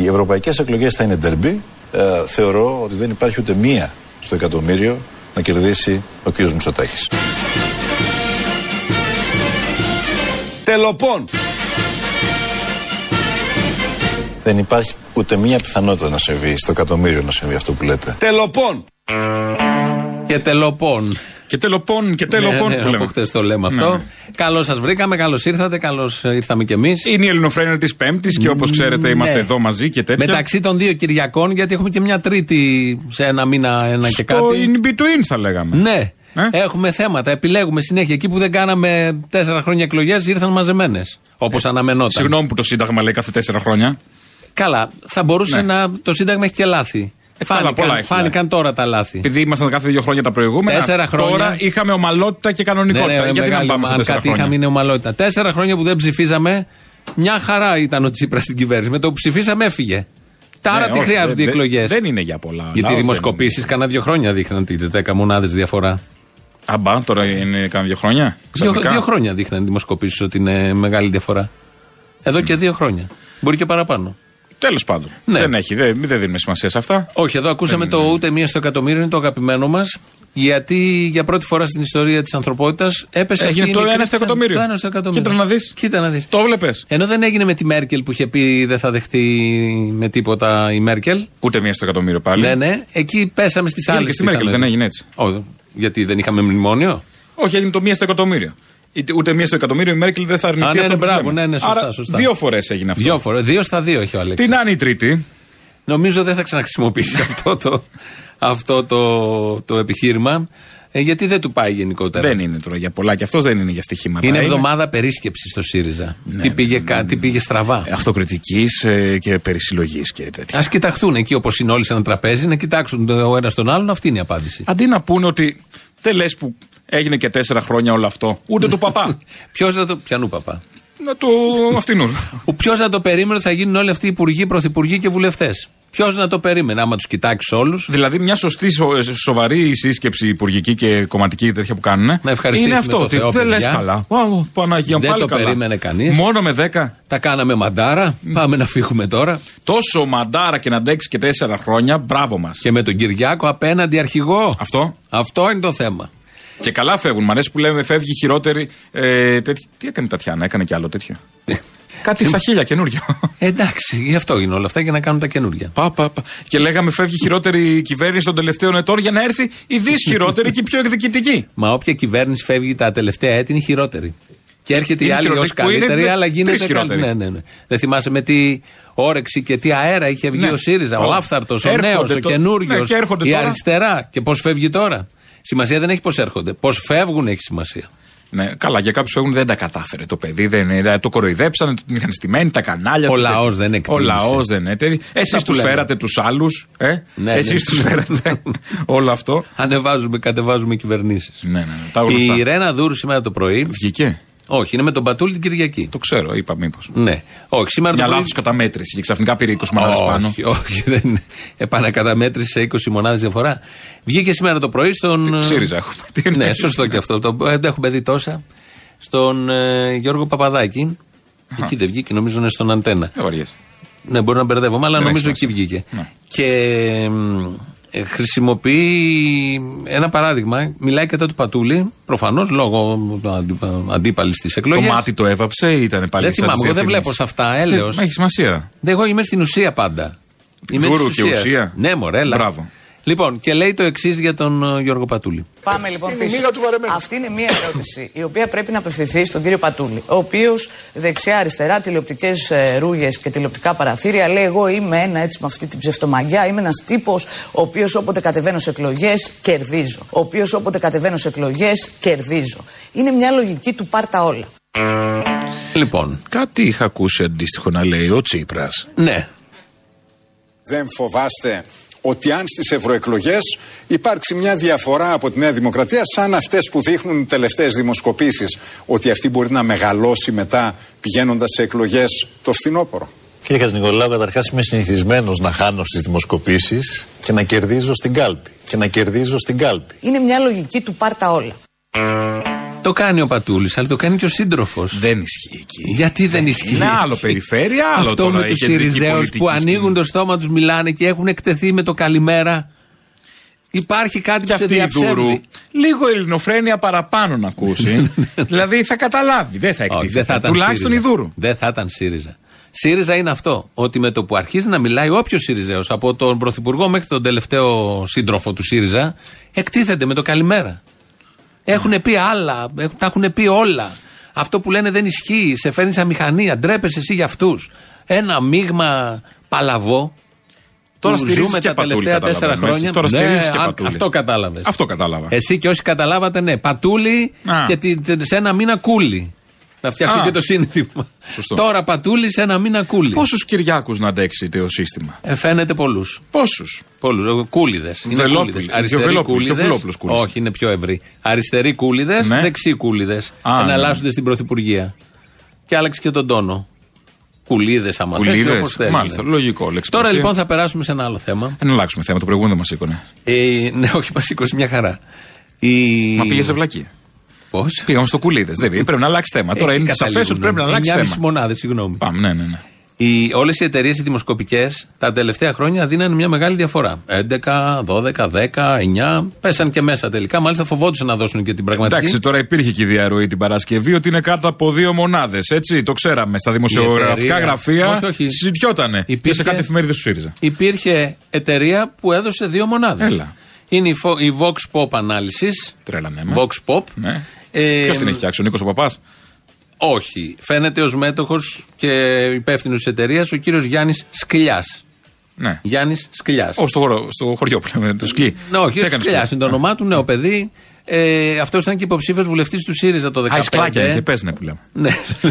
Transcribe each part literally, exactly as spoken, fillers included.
οι ευρωπαϊκές εκλογές θα είναι ντερμπι. Ε, θεωρώ ότι δεν υπάρχει ούτε μία στο εκατομμύριο να κερδίσει ο κύριος Μητσοτάκης. Τελοπών. Δεν υπάρχει ούτε μία πιθανότητα να συμβεί στο εκατομμύριο να συμβεί αυτό που λέτε. Τελοπών. Και τελοπών. Και τελοπών και τελοπών. Ναι, ναι, από χτες το λέμε αυτό. Ναι. Καλώς σας βρήκαμε, καλώς ήρθατε, καλώς ήρθαμε κι εμείς. Είναι η Ελληνοφρένεια της Πέμπτης και όπως ξέρετε είμαστε ναι. εδώ μαζί και τέτοια. Μεταξύ των δύο Κυριακών, γιατί έχουμε και μια Τρίτη σε ένα μήνα, ένα στο και κάτι. in between θα λέγαμε. Ναι. Ε? Έχουμε θέματα, επιλέγουμε συνέχεια. Εκεί που δεν κάναμε τέσσερα χρόνια εκλογές ήρθαν μαζεμένες. Όπως ε, αναμενόταν. Συγγνώμη που το Σύνταγμα λέει κάθε τέσσερα χρόνια. Καλά, θα μπορούσε ναι. να. Το Σύνταγμα έχει και λάθη. Ε, φάνηκαν, έχει, φάνηκαν τώρα τα λάθη. Επειδή ήμασταν κάθε δύο χρόνια τα προηγούμενα. Τέσσερα χρόνια. Τώρα είχαμε ομαλότητα και κανονικότητα. Ναι, ναι, γιατί μεγάλη, να πάμε σε αν τέσσερα κάτι χρόνια. είχαμε είναι ομαλότητα. Τέσσερα χρόνια που δεν ψηφίζαμε, μια χαρά ήταν ο Τσίπρας στην κυβέρνηση. Με το που ψηφίσαμε έφυγε. Τώρα ναι, τι όχι, χρειάζονται οι εκλογές. Δεν είναι για πολλά. Γιατί οι δημοσκοπήσεις κανένα δύο χρόνια δείχναν τις δέκα μονάδες διαφορά. Αμπά, τώρα είναι κανένα δύο χρόνια. Δύο, δύο χρόνια δείχναν οι δημοσκοπήσεις ότι είναι μεγάλη διαφορά. Εδώ και δύο χρόνια. Μπορεί και παραπάνω. Τέλος πάντων. Ναι. Δεν έχει, δεν, δεν δίνουμε σημασία σε αυτά. Όχι, εδώ ακούσαμε δεν το είναι... ούτε μία στο εκατομμύριο, είναι το αγαπημένο μας. Γιατί για πρώτη φορά στην ιστορία της ανθρωπότητας έπεσε έγινε το ένα στο εκατομμύριο. Το ένα στο εκατομμύριο. Κοίτα να δεις. Κοίτα να δεις. Το βλέπες. Ενώ δεν έγινε με τη Μέρκελ που είχε πει δεν θα δεχτεί με τίποτα η Μέρκελ. Ούτε μία στο εκατομμύριο πάλι. Ναι, ναι. Εκεί πέσαμε στις άλλες. Και στη Μέρκελ δεν έγινε έτσι. Όχι. Γιατί δεν είχαμε μνημόνιο. Όχι, έγινε το μία στο εκατομμύριο. Ούτε μία στο εκατομμύριο η Μέρκελ δεν θα αρνηθεί. Α, ναι, αυτό ναι, μπράβο, ναι, ναι, σωστά, Άρα, σωστά. Δύο φορές έγινε αυτό. Δύο φορές. Δύο στα δύο έχει ο Αλέξης. Τι να είναι η τρίτη. Νομίζω δεν θα ξαναχρησιμοποιήσει αυτό το, αυτό το, το επιχείρημα. Ε, γιατί δεν του πάει γενικότερα. Δεν είναι τώρα για πολλά και αυτός δεν είναι για στοιχήματα. Είναι εβδομάδα περίσκεψη στο ΣΥΡΙΖΑ. Ναι, τι, πήγε, ναι, ναι. τι πήγε στραβά. Αυτοκριτικής ε, και περισυλλογής και τέτοια. Ας κοιταχτούν εκεί όπως είναι όλοι σε ένα τραπέζι, να κοιτάξουν ο ένας τον άλλον, αυτή είναι η απάντηση. Αντί να πούνε ότι δεν λες που έγινε και τέσσερα χρόνια όλο αυτό, ούτε του παπά. Ποιος θα το. Πιανού παπά. Να το αυτινούν. Ποιος να το περίμενε θα γίνουν όλοι αυτοί οι υπουργοί, πρωθυπουργοί και βουλευτές. Ποιος να το περίμενε, άμα τους κοιτάξεις όλους. Δηλαδή, μια σωστή, σο, σοβαρή σύσκεψη υπουργική και κομματική τέτοια που κάνουν. Να ευχαριστήσουμε είναι αυτό. Το Θεό, δεν λες καλά. Wow, Παναγία, δεν πάλι το καλά. περίμενε κανείς. Μόνο με δέκα. Τα κάναμε μαντάρα. Mm. Πάμε να φύγουμε τώρα. Τόσο μαντάρα και να αντέξει και τέσσερα χρόνια. Μπράβο μας. Και με τον Κυριάκο απέναντι αρχηγό. Αυτό. Αυτό είναι το θέμα. Και καλά φεύγουν. Μ' αρέσει που λέμε φεύγει χειρότερη. Ε, τέτοι, τι έκανε η Τατιάνα, έκανε και άλλο τέτοιο. Κάτι στα χίλια καινούριο. Εντάξει, γι' αυτό είναι όλα αυτά για να κάνουν τα καινούργια. Πα, πα, πα. Και λέγαμε φεύγει χειρότερη κυβέρνηση των τελευταίων ετών για να έρθει η δυσχειρότερη και η πιο εκδικητική. Μα όποια κυβέρνηση φεύγει τα τελευταία έτη είναι χειρότερη. Και έρχεται είναι η άλλη ως καλύτερη, είναι, αλλά γίνεται καλύτερη. Ναι, ναι, ναι. Δεν θυμάσαι με τι όρεξη και τι αέρα είχε βγει ναι. ο ΣΥΡΙΖΑ, ο άφθαρτος, ο νέος, ο καινούριος, ναι, η τώρα. αριστερά. Και πώς φεύγει τώρα. Σημασία δεν έχει πώς έρχονται. Πώς φεύγουν έχει σημασία. Ναι, καλά, για κάποιους φεύγουν δεν τα κατάφερε το παιδί, δεν, το κοροϊδέψανε, την είχαν στημένη, τα κανάλια. Ο λαός δεν εκτίμησε. Ο λαός δεν έταιρε. Εσείς τους φέρατε τους άλλους. Ε? Ναι, Εσείς ναι. τους φέρατε όλο αυτό. Ανεβάζουμε, κατεβάζουμε κυβερνήσεις. Ναι, ναι, ναι, η Ρένα Δούρου σήμερα το πρωί. Βγήκε. Όχι, είναι με τον Πατούλη την Κυριακή. Το ξέρω, είπα μήπως. Ναι. Όχι, σήμερα μια το πρωί... λάθος καταμέτρηση και ξαφνικά πήρε είκοσι μονάδες πάνω. Όχι, όχι, δεν επανακαταμέτρηση σε είκοσι μονάδες διαφορά. Βγήκε σήμερα το πρωί στον. ΣΥΡΙΖΑ έχουμε. Ναι, σωστό και αυτό. Το έχουμε δει τόσα. Στον ε, Γιώργο Παπαδάκη. Αχα. Εκεί δεν βγήκε, νομίζω είναι στον Αντένα. Ναι, μπορεί να μπερδεύομαι, αλλά δεν νομίζω εκεί βγήκε. Ναι. Και ε, χρησιμοποιεί ένα παράδειγμα, μιλάει κατά του Πατούλη, προφανώς λόγω αντίπαλης της εκλογής. Το μάτι το έβαψε ή ήταν πάλι. Δεν θυμάμαι, εγώ δεν βλέπω σε αυτά, έλεος. Μα έχει σημασία. Δεν, εγώ είμαι στην ουσία πάντα. Είμαι Δούρου και ουσία. Ναι, μωρέλα. Μπράβο. Λοιπόν, και λέει το εξής για τον uh, Γιώργο Πατούλη. Πάμε λοιπόν πίσω. Αυτή είναι μία ερώτηση η οποία πρέπει να απευθυνθεί στον κύριο Πατούλη, ο οποίος δεξιά-αριστερά, τηλεοπτικές ε, ρούγες και τηλεοπτικά παραθύρια λέει: εγώ είμαι ένα έτσι με αυτή την ψευτομαγιά. Είμαι ένας τύπος ο οποίος όποτε κατεβαίνω σε εκλογές κερδίζω. Ο οποίος όποτε κατεβαίνω σε εκλογές κερδίζω. Είναι μια λογική του πάρτα όλα. Λοιπόν, κάτι είχα ακούσει αντίστοιχο να λέει ο Τσίπρας. Ναι. Δεν φοβάστε ότι αν στις ευρωεκλογές υπάρξει μια διαφορά από τη Νέα Δημοκρατία σαν αυτές που δείχνουν οι τελευταίες δημοσκοπήσεις, ότι αυτή μπορεί να μεγαλώσει μετά πηγαίνοντας σε εκλογές το φθινόπωρο? Κύριε Χατζηνικολάου, καταρχάς είμαι συνηθισμένος να χάνω στις δημοσκοπήσεις και να κερδίζω στην κάλπη. Και να κερδίζω στην κάλπη. Είναι μια λογική του πάρτα όλα. Το κάνει ο Πατούλης, αλλά το κάνει και ο σύντροφος. Δεν ισχύει εκεί. Γιατί δεν ισχύει? Είναι άλλο περιφέρεια, άλλο αυτό τώρα, με τους Συριζέους που ανοίγουν το στόμα τους, μιλάνε και έχουν εκτεθεί με το καλημέρα. Υπάρχει κάτι και που σε διαψεύδει. Λίγο ελληνοφρένεια παραπάνω να ακούσει. Δηλαδή θα καταλάβει, δεν θα εκτίθεται. Τουλάχιστον η Δούρου. Δεν θα ήταν ΣΥΡΙΖΑ. ΣΥΡΙΖΑ είναι αυτό. Ότι με το που αρχίζει να μιλάει όποιος Συριζέος, από τον Πρωθυπουργό μέχρι τον τελευταίο σύντροφο του ΣΥΡΙΖΑ, εκτίθεται με το καλημέρα. Έχουν πει άλλα, τα έχουν πει όλα. Αυτό που λένε δεν ισχύει, σε φέρνει σαν μηχανία, ντρέπεσαι εσύ για αυτούς. Ένα μείγμα παλαβό. Τώρα που ζούμε τα τελευταία τέσσερα χρόνια. Τώρα ναι, στηρίζεις και α, Πατούλη. Αυτό κατάλαβες. Αυτό κατάλαβα. Εσύ και όσοι καταλάβατε, ναι. Πατούλη Α. και τη, τε, σε ένα μήνα κούλι. Να φτιάξω Α. και το σύνθημα. Σωστό. Τώρα Πατούλη σε ένα μήνα κούλι. Πόσους Κυριάκους να αντέξει το σύστημα? Ε, φαίνεται πολλούς. Πόσους? Πολλούς. Κούλιδες. Βελόπουλοι. Αριστεροί κούλιδες. Όχι, είναι πιο ευρύ. Αριστεροί κούλιδες, ναι. δεξιοί κούλιδες. Εναλλάσσονται ναι. στην Πρωθυπουργία. Και άλλαξε και τον τόνο. Κουλίδες, άμα θες, όπως θέλεις. Μάλιστα, λογικό. Τώρα λοιπόν θα περάσουμε σε ένα άλλο θέμα. Αν αλλάξουμε θέμα, το προηγούμενο δεν μας σήκωνε. Ε, ναι, όχι, μας σήκωσε μια χαρά. Η... Μα πήγε σε βλακία. Πώς? Πήγαμε στο Κουλίδες. Δεν πρέπει να αλλάξει θέμα. Τώρα είναι σαφές ότι πρέπει να αλλάξει θέμα. Μια μονάδες, συγγνώμη. Πάμε, ναι, ναι, ναι. Οι, όλες οι εταιρείες οι δημοσκοπικές τα τελευταία χρόνια δίνανε μια μεγάλη διαφορά. έντεκα, δώδεκα, δέκα, εννιά. Πέσαν και μέσα τελικά. Μάλιστα φοβόντουσαν να δώσουν και την πραγματική. Εντάξει, τώρα υπήρχε και η διαρροή την Παρασκευή ότι είναι κάτω από δύο μονάδες. Έτσι, το ξέραμε. Στα δημοσιογραφικά γραφεία όχι, όχι. συζητιότανε. Υπήρχε, και σε κάτι εφημερίδες του ΣΥΡΙΖΑ. Υπήρχε εταιρεία που έδωσε δύο μονάδες. Έλα. Είναι η, η Vox Pop ανάλυσης. Τρέλανε. Vox Pop. Ναι. Ε, Ποιος την έχει φτιάξει, ο Νίκος ο Παπάς? Όχι. Φαίνεται ως μέτοχος και υπεύθυνος της εταιρείας ο κύριος Γιάννης Σκλιάς. Ναι. Γιάννης Σκλιάς. Όχι, στο, χωρο, στο χωριό που λέμε, το σκι. Ναι, όχι, Σκλιάς είναι το όνομά του, νέο παιδί. Ε, αυτός ήταν και υποψήφιος βουλευτής του ΣΥΡΙΖΑ το δεκαπέντε. Αϊσκλάκια και πες ναι που λέμε. Ναι,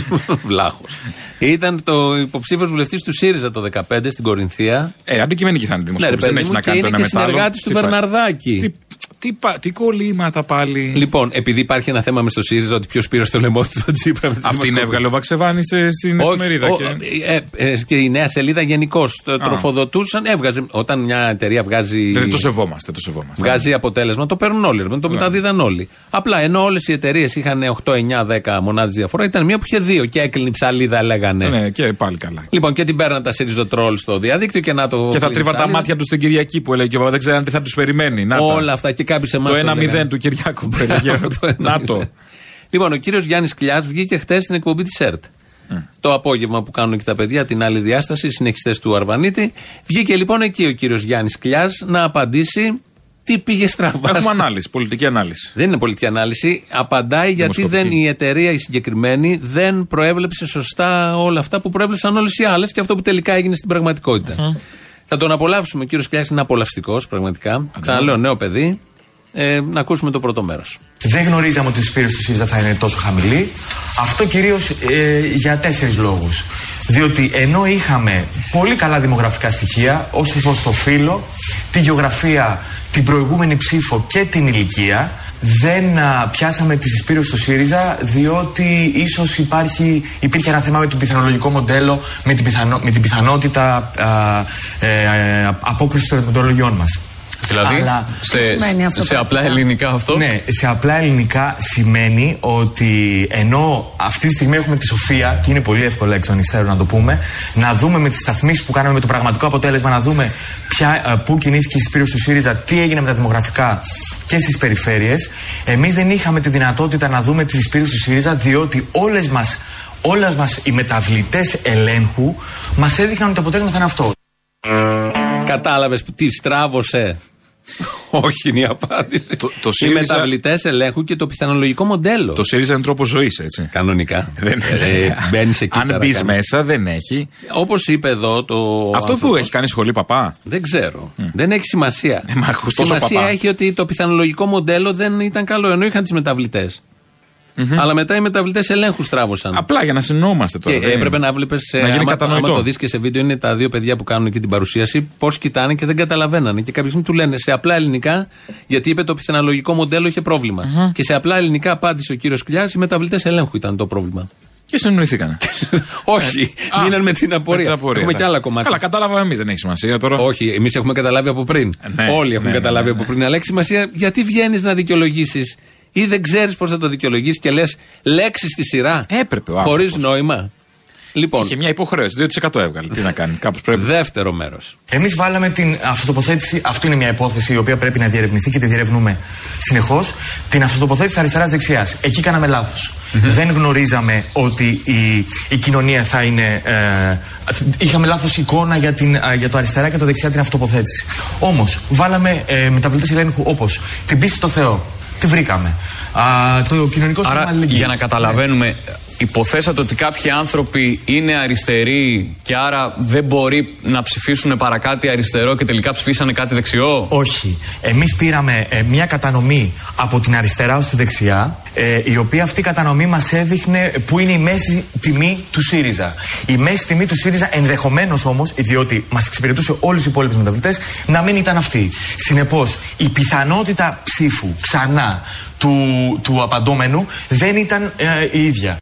βλάχος. Ήταν το υποψήφιος βουλευτής του ΣΥΡΙΖΑ το δεκαπέντε στην Κορινθία. Ε, αντικειμενική θα είναι δημοσκόπηση. Ναι, δεν έχει να κάνει το ένα μετάλλο. Είναι και συνεργάτης του Βερναρδάκη. Τι, τι, τι κολλήματα πάλι. Λοιπόν, επειδή υπάρχει ένα θέμα με στο ΣΥΡΙΖΑ ότι ποιος πήρε στο λαιμό του τον Τσίπρα. Αυτή την έβγαλε ο Βαξεβάνης στην εφημερίδα. Και... Ε, ε, και η νέα σελίδα γενικώς τροφοδοτούσαν. Έβγαζε. Όταν μια εταιρεία βγάζει. Δεν το σεβόμαστε, το σεβόμαστε. Βγάζει αποτέλεσμα, το παίρνουν όλοι. Το μεταδίδαν όλοι. Απλά ενώ όλες οι εταιρείες είχαν οκτώ, εννιά, δέκα μονάδες διαφορά, ήταν μία που είχε δύο και έκλεινε η ψαλίδα, λέγανε. Ναι, και πάλι καλά. Λοιπόν, και την παίρναν τα ΣΥΡΙΖΟΤΡΟΛ στο διαδίκτυο και να το. Και θα τρίβαν τα μάτια του στην Κυριακή που έλεγε και δεν ξέραν τι θα του περιμένει. Να όλα αυτά και κάποιοι σε εμάς. Το ένα μηδέν του Κυριάκου που έλεγε. Να το. Λοιπόν, ο κύριος Γιάννης Σκλιάς βγήκε χτες στην εκπομπή της ΕΡΤ. Mm. Το απόγευμα που κάνουν και τα παιδιά, την άλλη διάσταση, συνεχιστές του Αρβανίτη. Βγήκε λοιπόν εκεί ο κύριος Γιάννης Σκλιάς να απαντήσει. Τι πήγε στραβά. Έχουμε ανάλυση, πολιτική ανάλυση. Δεν είναι πολιτική ανάλυση. Απαντάει γιατί δεν, η εταιρεία η συγκεκριμένη δεν προέβλεψε σωστά όλα αυτά που προέβλεψαν όλες οι άλλες και αυτό που τελικά έγινε στην πραγματικότητα. Mm-hmm. Θα τον απολαύσουμε. Ο κύριος Σκλιάς είναι απολαυστικός πραγματικά. Mm-hmm. Ξαναλέω, νέο παιδί. Ε, να ακούσουμε το πρώτο μέρος. Δεν γνωρίζαμε ότι η συσπήρωση του ΣΥΡΙΖΑ θα είναι τόσο χαμηλή. Αυτό κυρίως ε, για τέσσερις λόγους. Διότι ενώ είχαμε πολύ καλά δημογραφικά στοιχεία, όσο προς το φύλο, τη γεωγραφία, την προηγούμενη ψήφο και την ηλικία, δεν α, πιάσαμε τη συσπήρωση του ΣΥΡΙΖΑ, διότι ίσως υπάρχει, υπήρχε ένα θέμα με το πιθανολογικό μοντέλο, με την, πιθανό, με την πιθανότητα α, ε, ε, απόκρισης των μοντολογιών μας. Δηλαδή, αλλά, σε, σε απλά ελληνικά αυτό. Ναι, σε απλά ελληνικά σημαίνει ότι ενώ αυτή τη στιγμή έχουμε τη σοφία, και είναι πολύ εύκολο εξ των υστέρων να το πούμε, να δούμε με τις σταθμίσεις που κάναμε με το πραγματικό αποτέλεσμα, να δούμε ποια, πού κινήθηκε η συσπήρωση του ΣΥΡΙΖΑ, τι έγινε με τα δημογραφικά και στις περιφέρειες. Εμείς δεν είχαμε τη δυνατότητα να δούμε τη συσπήρωση του ΣΥΡΙΖΑ, διότι όλες μας, όλες μας οι μεταβλητές ελέγχου μας έδειχναν ότι το αποτέλεσμα θα είναι αυτό. Κατάλαβες τι στράβωσε? Όχι είναι η απάντηση. Το, το οι ΣΥΡΙΖΑ... μεταβλητές ελέγχου και το πιθανολογικό μοντέλο. Το ΣΥΡΙΖΑ είναι τρόπος ζωής, έτσι. Κανονικά. Δεν... ε, μπαίνεις εκεί. Αν μπεις μέσα, δεν έχει. Όπως είπε εδώ το. Αυτό άνθρωπος... που έχει κάνει σχολή παπά. Δεν ξέρω. Mm. Δεν έχει σημασία. Ε, μα, σημασία παπά. έχει ότι το πιθανολογικό μοντέλο δεν ήταν καλό, ενώ είχαν τις μεταβλητές. Mm-hmm. Αλλά μετά οι μεταβλητές ελέγχου στράβωσαν. Απλά για να συνεννοούμαστε τώρα. Και έπρεπε να βλέπεις. Άμα, άμα το δεις και σε βίντεο, είναι τα δύο παιδιά που κάνουν εκεί την παρουσίαση, πώς κοιτάνε και δεν καταλαβαίνανε. Και κάποια στιγμή του λένε σε απλά ελληνικά, γιατί είπε το πιθανολογικό μοντέλο είχε πρόβλημα. Mm-hmm. Και σε απλά ελληνικά απάντησε ο κύριος Σκλιάς, οι μεταβλητές ελέγχου ήταν το πρόβλημα. Και συνεννοηθήκανε. Όχι, μείναν με την απορία. απορία έχουμε και άλλα κομμάτια. Καλά, κατάλαβα εμείς, δεν έχει σημασία τώρα. Όχι, εμείς έχουμε καταλάβει από πριν. Ναι, Όλοι έχουν ναι, καταλάβει ναι, ναι, ναι. από πριν. Αλλά έχει σημασία γιατί βγαίνεις να δικαιολογήσεις ή δεν ξέρεις πώς θα το δικαιολογήσεις και λες λέξεις στη σειρά. Έπρεπε ο χωρίς νόημα. Λοιπόν, είχε μια υποχρέωση, δύο τοις εκατό έβγαλε. Τι να κάνει, κάπως πρέπει. Δεύτερο μέρος. Εμείς βάλαμε την αυτοτοποθέτηση, αυτό είναι μια υπόθεση η οποία πρέπει να διερευνηθεί και τη διερευνούμε συνεχώς. Την αυτοτοποθέτηση αριστεράς-δεξιάς. Εκεί κάναμε λάθος. Mm-hmm. Δεν γνωρίζαμε ότι η, η κοινωνία θα είναι. Ε, είχαμε λάθος εικόνα για, την, για το αριστερά και το δεξιά την αυτοτοποθέτηση. Όμως, βάλαμε ε, μεταβλητές ελέγχου όπως την πίστη στο Θεό. Τη βρήκαμε. Α, το κοινωνικό σύστημα αλληλεγγύης. Για να καταλαβαίνουμε. Ναι. Υποθέσατε ότι κάποιοι άνθρωποι είναι αριστεροί και άρα δεν μπορεί να ψηφίσουν παρακάτω αριστερό και τελικά ψηφίσανε κάτι δεξιό. Όχι. Εμείς πήραμε ε, μια κατανομή από την αριστερά ως τη δεξιά, ε, η οποία αυτή η κατανομή μας έδειχνε που είναι η μέση τιμή του ΣΥΡΙΖΑ. Η μέση τιμή του ΣΥΡΙΖΑ ενδεχομένως όμως, διότι μας εξυπηρετούσε όλους οι υπόλοιπους μεταβλητές, να μην ήταν αυτή. Συνεπώς, η πιθανότητα ψήφου ξανά του, του απαντώμενου δεν ήταν ε, η ίδια.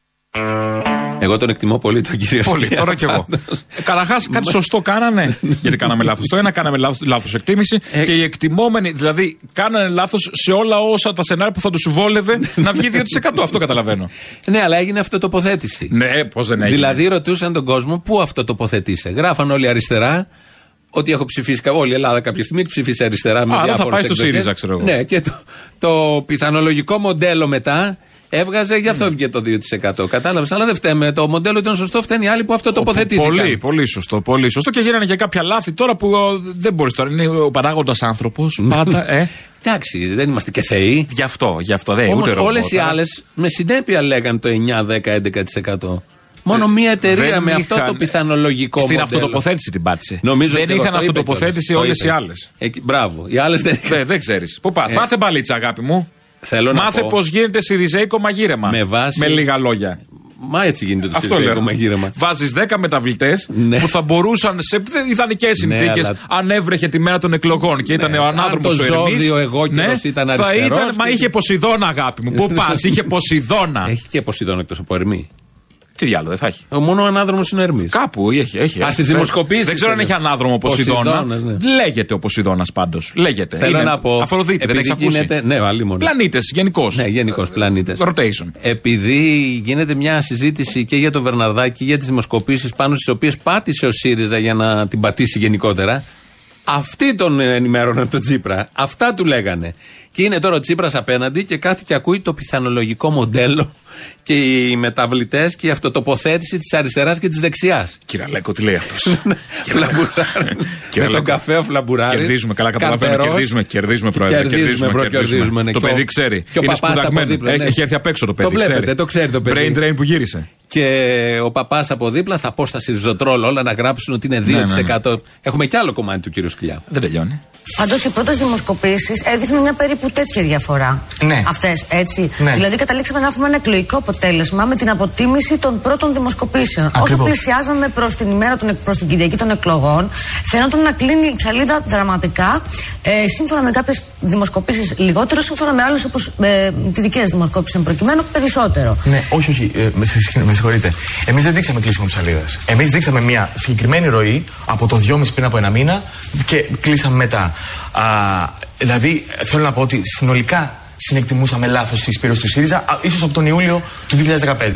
Εγώ τον εκτιμώ πολύ τον κύριο Πολύ, τώρα κι εγώ. ε, Καταρχάς, κάτι σωστό κάνανε. Γιατί κάναμε λάθος. Το ένα, κάναμε λάθος εκτίμηση. Ε, και οι εκτιμόμενοι, δηλαδή, κάνανε λάθος σε όλα όσα τα σενάρια που θα τους βόλευε να βγει δύο τοις εκατό. Αυτό καταλαβαίνω. Ναι, αλλά έγινε αυτοτοποθέτηση. Ναι, πώς δεν έγινε. Δηλαδή, ρωτούσαν τον κόσμο πού αυτοτοποθετήσε. Γράφαν όλοι αριστερά. Ότι έχω ψηφίσει, όλη η Ελλάδα κάποια στιγμή έχει ψηφίσει αριστερά με διάφορες θα πάει στο ΣΥΡΙΖΑ, ξέρω εγώ. Ναι, και το, το πιθανολογικό μοντέλο μετά έβγαζε, γι' αυτό βγήκε το δύο τοις εκατό. Κατάλαβες, αλλά δεν φταίμε. Το μοντέλο ήταν σωστό, φταίνει οι άλλοι που αυτό τοποθετήθηκαν. Πολύ, πολύ σωστό, πολύ σωστό. Και γίνανε και κάποια λάθη τώρα που δεν μπορείς τώρα. Είναι ο παράγοντας άνθρωπος. Πάντα, ε. Εντάξει, δεν είμαστε και θεοί. Γι' αυτό, γι' αυτό δεν είναι. Όμως όλες οι άλλες με συνέπεια λέγαν το εννιά, δέκα, έντεκα τοις εκατό. Μόνο μία εταιρεία με αυτό είχαν... το πιθανολογικό στην μοντέλο. Στην αυτοτοποθέτηση την πάτησε. Νομίζω δεν είχαν αυτοτοποθέτηση όλες οι άλλες. Ε, μπράβο. Οι άλλες δεν είχαν. Δεν, δεν ξέρεις. Πού πας. Ε, Μάθε μπαλίτσα, αγάπη μου. Θέλω Μάθε να πω, πώς γίνεται συριζέικο μαγείρεμα. Με, βάση... με λίγα λόγια. Μα έτσι γίνεται το συριζέικο μαγείρεμα. Βάζεις δέκα μεταβλητές ναι. που θα μπορούσαν σε ιδανικές συνθήκες, ναι, αλλά... αν έβρεχε τη μέρα των εκλογών και ήταν ναι, ο ανάδρομος ο Ερμής. Ο εγώκερος ναι, ήταν αριστερός. Θα ήταν, και... μα είχε Ποσειδώνα, αγάπη μου. Πού πας, είχε Ποσειδώνα. Έχει και Ποσειδώνα εκτός από Ερμή. Τι διάλογο δεν θα έχει. Ο μόνο ανάδρομος είναι ο Ερμής. Κάπου έχει. έχει Α, στις δημοσκοπήσεις. Δεν ξέρω αν έχει ανάδρομο Ποσειδώνα. Ναι. Λέγεται ο Ποσειδώνας πάντως. Λέγεται. Θέλω είναι να πω. Αφροδίτη, δεν έχεις ακούσει. Ναι, αλλήμον. Πλανήτες, γενικώς. Ναι, γενικώς πλανήτες. Rotation. Επειδή γίνεται μια συζήτηση και για τον Βερναρδάκη και για τις δημοσκοπήσεις πάνω στις οποίες πάτησε ο ΣΥΡΙΖΑ για να την πατήσει γενικότερα. Αυτοί τον ενημέρωναν τον Τσίπρα. Αυτά του λέγανε. Και είναι τώρα ο Τσίπρας απέναντι και κάθε και ακούει το πιθανολογικό μοντέλο και οι μεταβλητές και η αυτοτοποθέτηση της αριστεράς και της δεξιάς. Κύριε Αλέκο, τι λέει αυτός. Φλαμπουράρι. Με τον καφέ ο Φλαμπουράρι. Κερδίζουμε, καλά καταλαβαίνω. Κερδίζουμε, κερδίζουμε, πρόεδρε. Κερδίζουμε, κερδίζουμε. Το παιδί ξέρει. Και ο παπάς από δίπλα. Έχει έρθει απ' έξω το παιδί. Το βλέπετε, το ξέρει το παιδί. Brain drain που γύρισε. Και ο παπάς από δίπλα θα πω στα Σιριζοτρόλ όλα να γράψουν ότι είναι δύο τοις εκατό. Έχουμε κι άλλο κομμάτι του κύριου Σκυλιά. Δεν τελειώνει. Πάντως οι πρώτες δημοσκοπήσεις έδειχναν μια περίπου τέτοια διαφορά. Ναι. Αυτές, έτσι. Ναι. Δηλαδή καταλήξαμε να έχουμε ένα εκλογικό αποτέλεσμα με την αποτίμηση των πρώτων δημοσκοπήσεων. Ακριβώς. Όσο πλησιάζαμε προς την ημέρα, των, προς την Κυριακή των εκλογών, φαίνονταν να κλείνει η ψαλίδα δραματικά, ε, σύμφωνα με κάποιες δημοσκοπήσεις λιγότερο, σύμφωνα με άλλες όπως ε, τη δική σας δημοσκόπηση εν προκειμένου περισσότερο. Ναι, όχι, όχι. Ε, με, με συγχωρείτε. Εμείς δεν δείξαμε κλείσιμο ψαλίδας. Εμείς δείξαμε μια συγκεκριμένη ροή από το δυόμιση πριν από ένα μήνα και κλείσαμε μετά. Α, δηλαδή, θέλω να πω ότι συνολικά συνεκτιμούσαμε λάθος τη εισπήρωση του ΣΥΡΙΖΑ, ίσως από τον Ιούλιο του δύο χιλιάδες δεκαπέντε.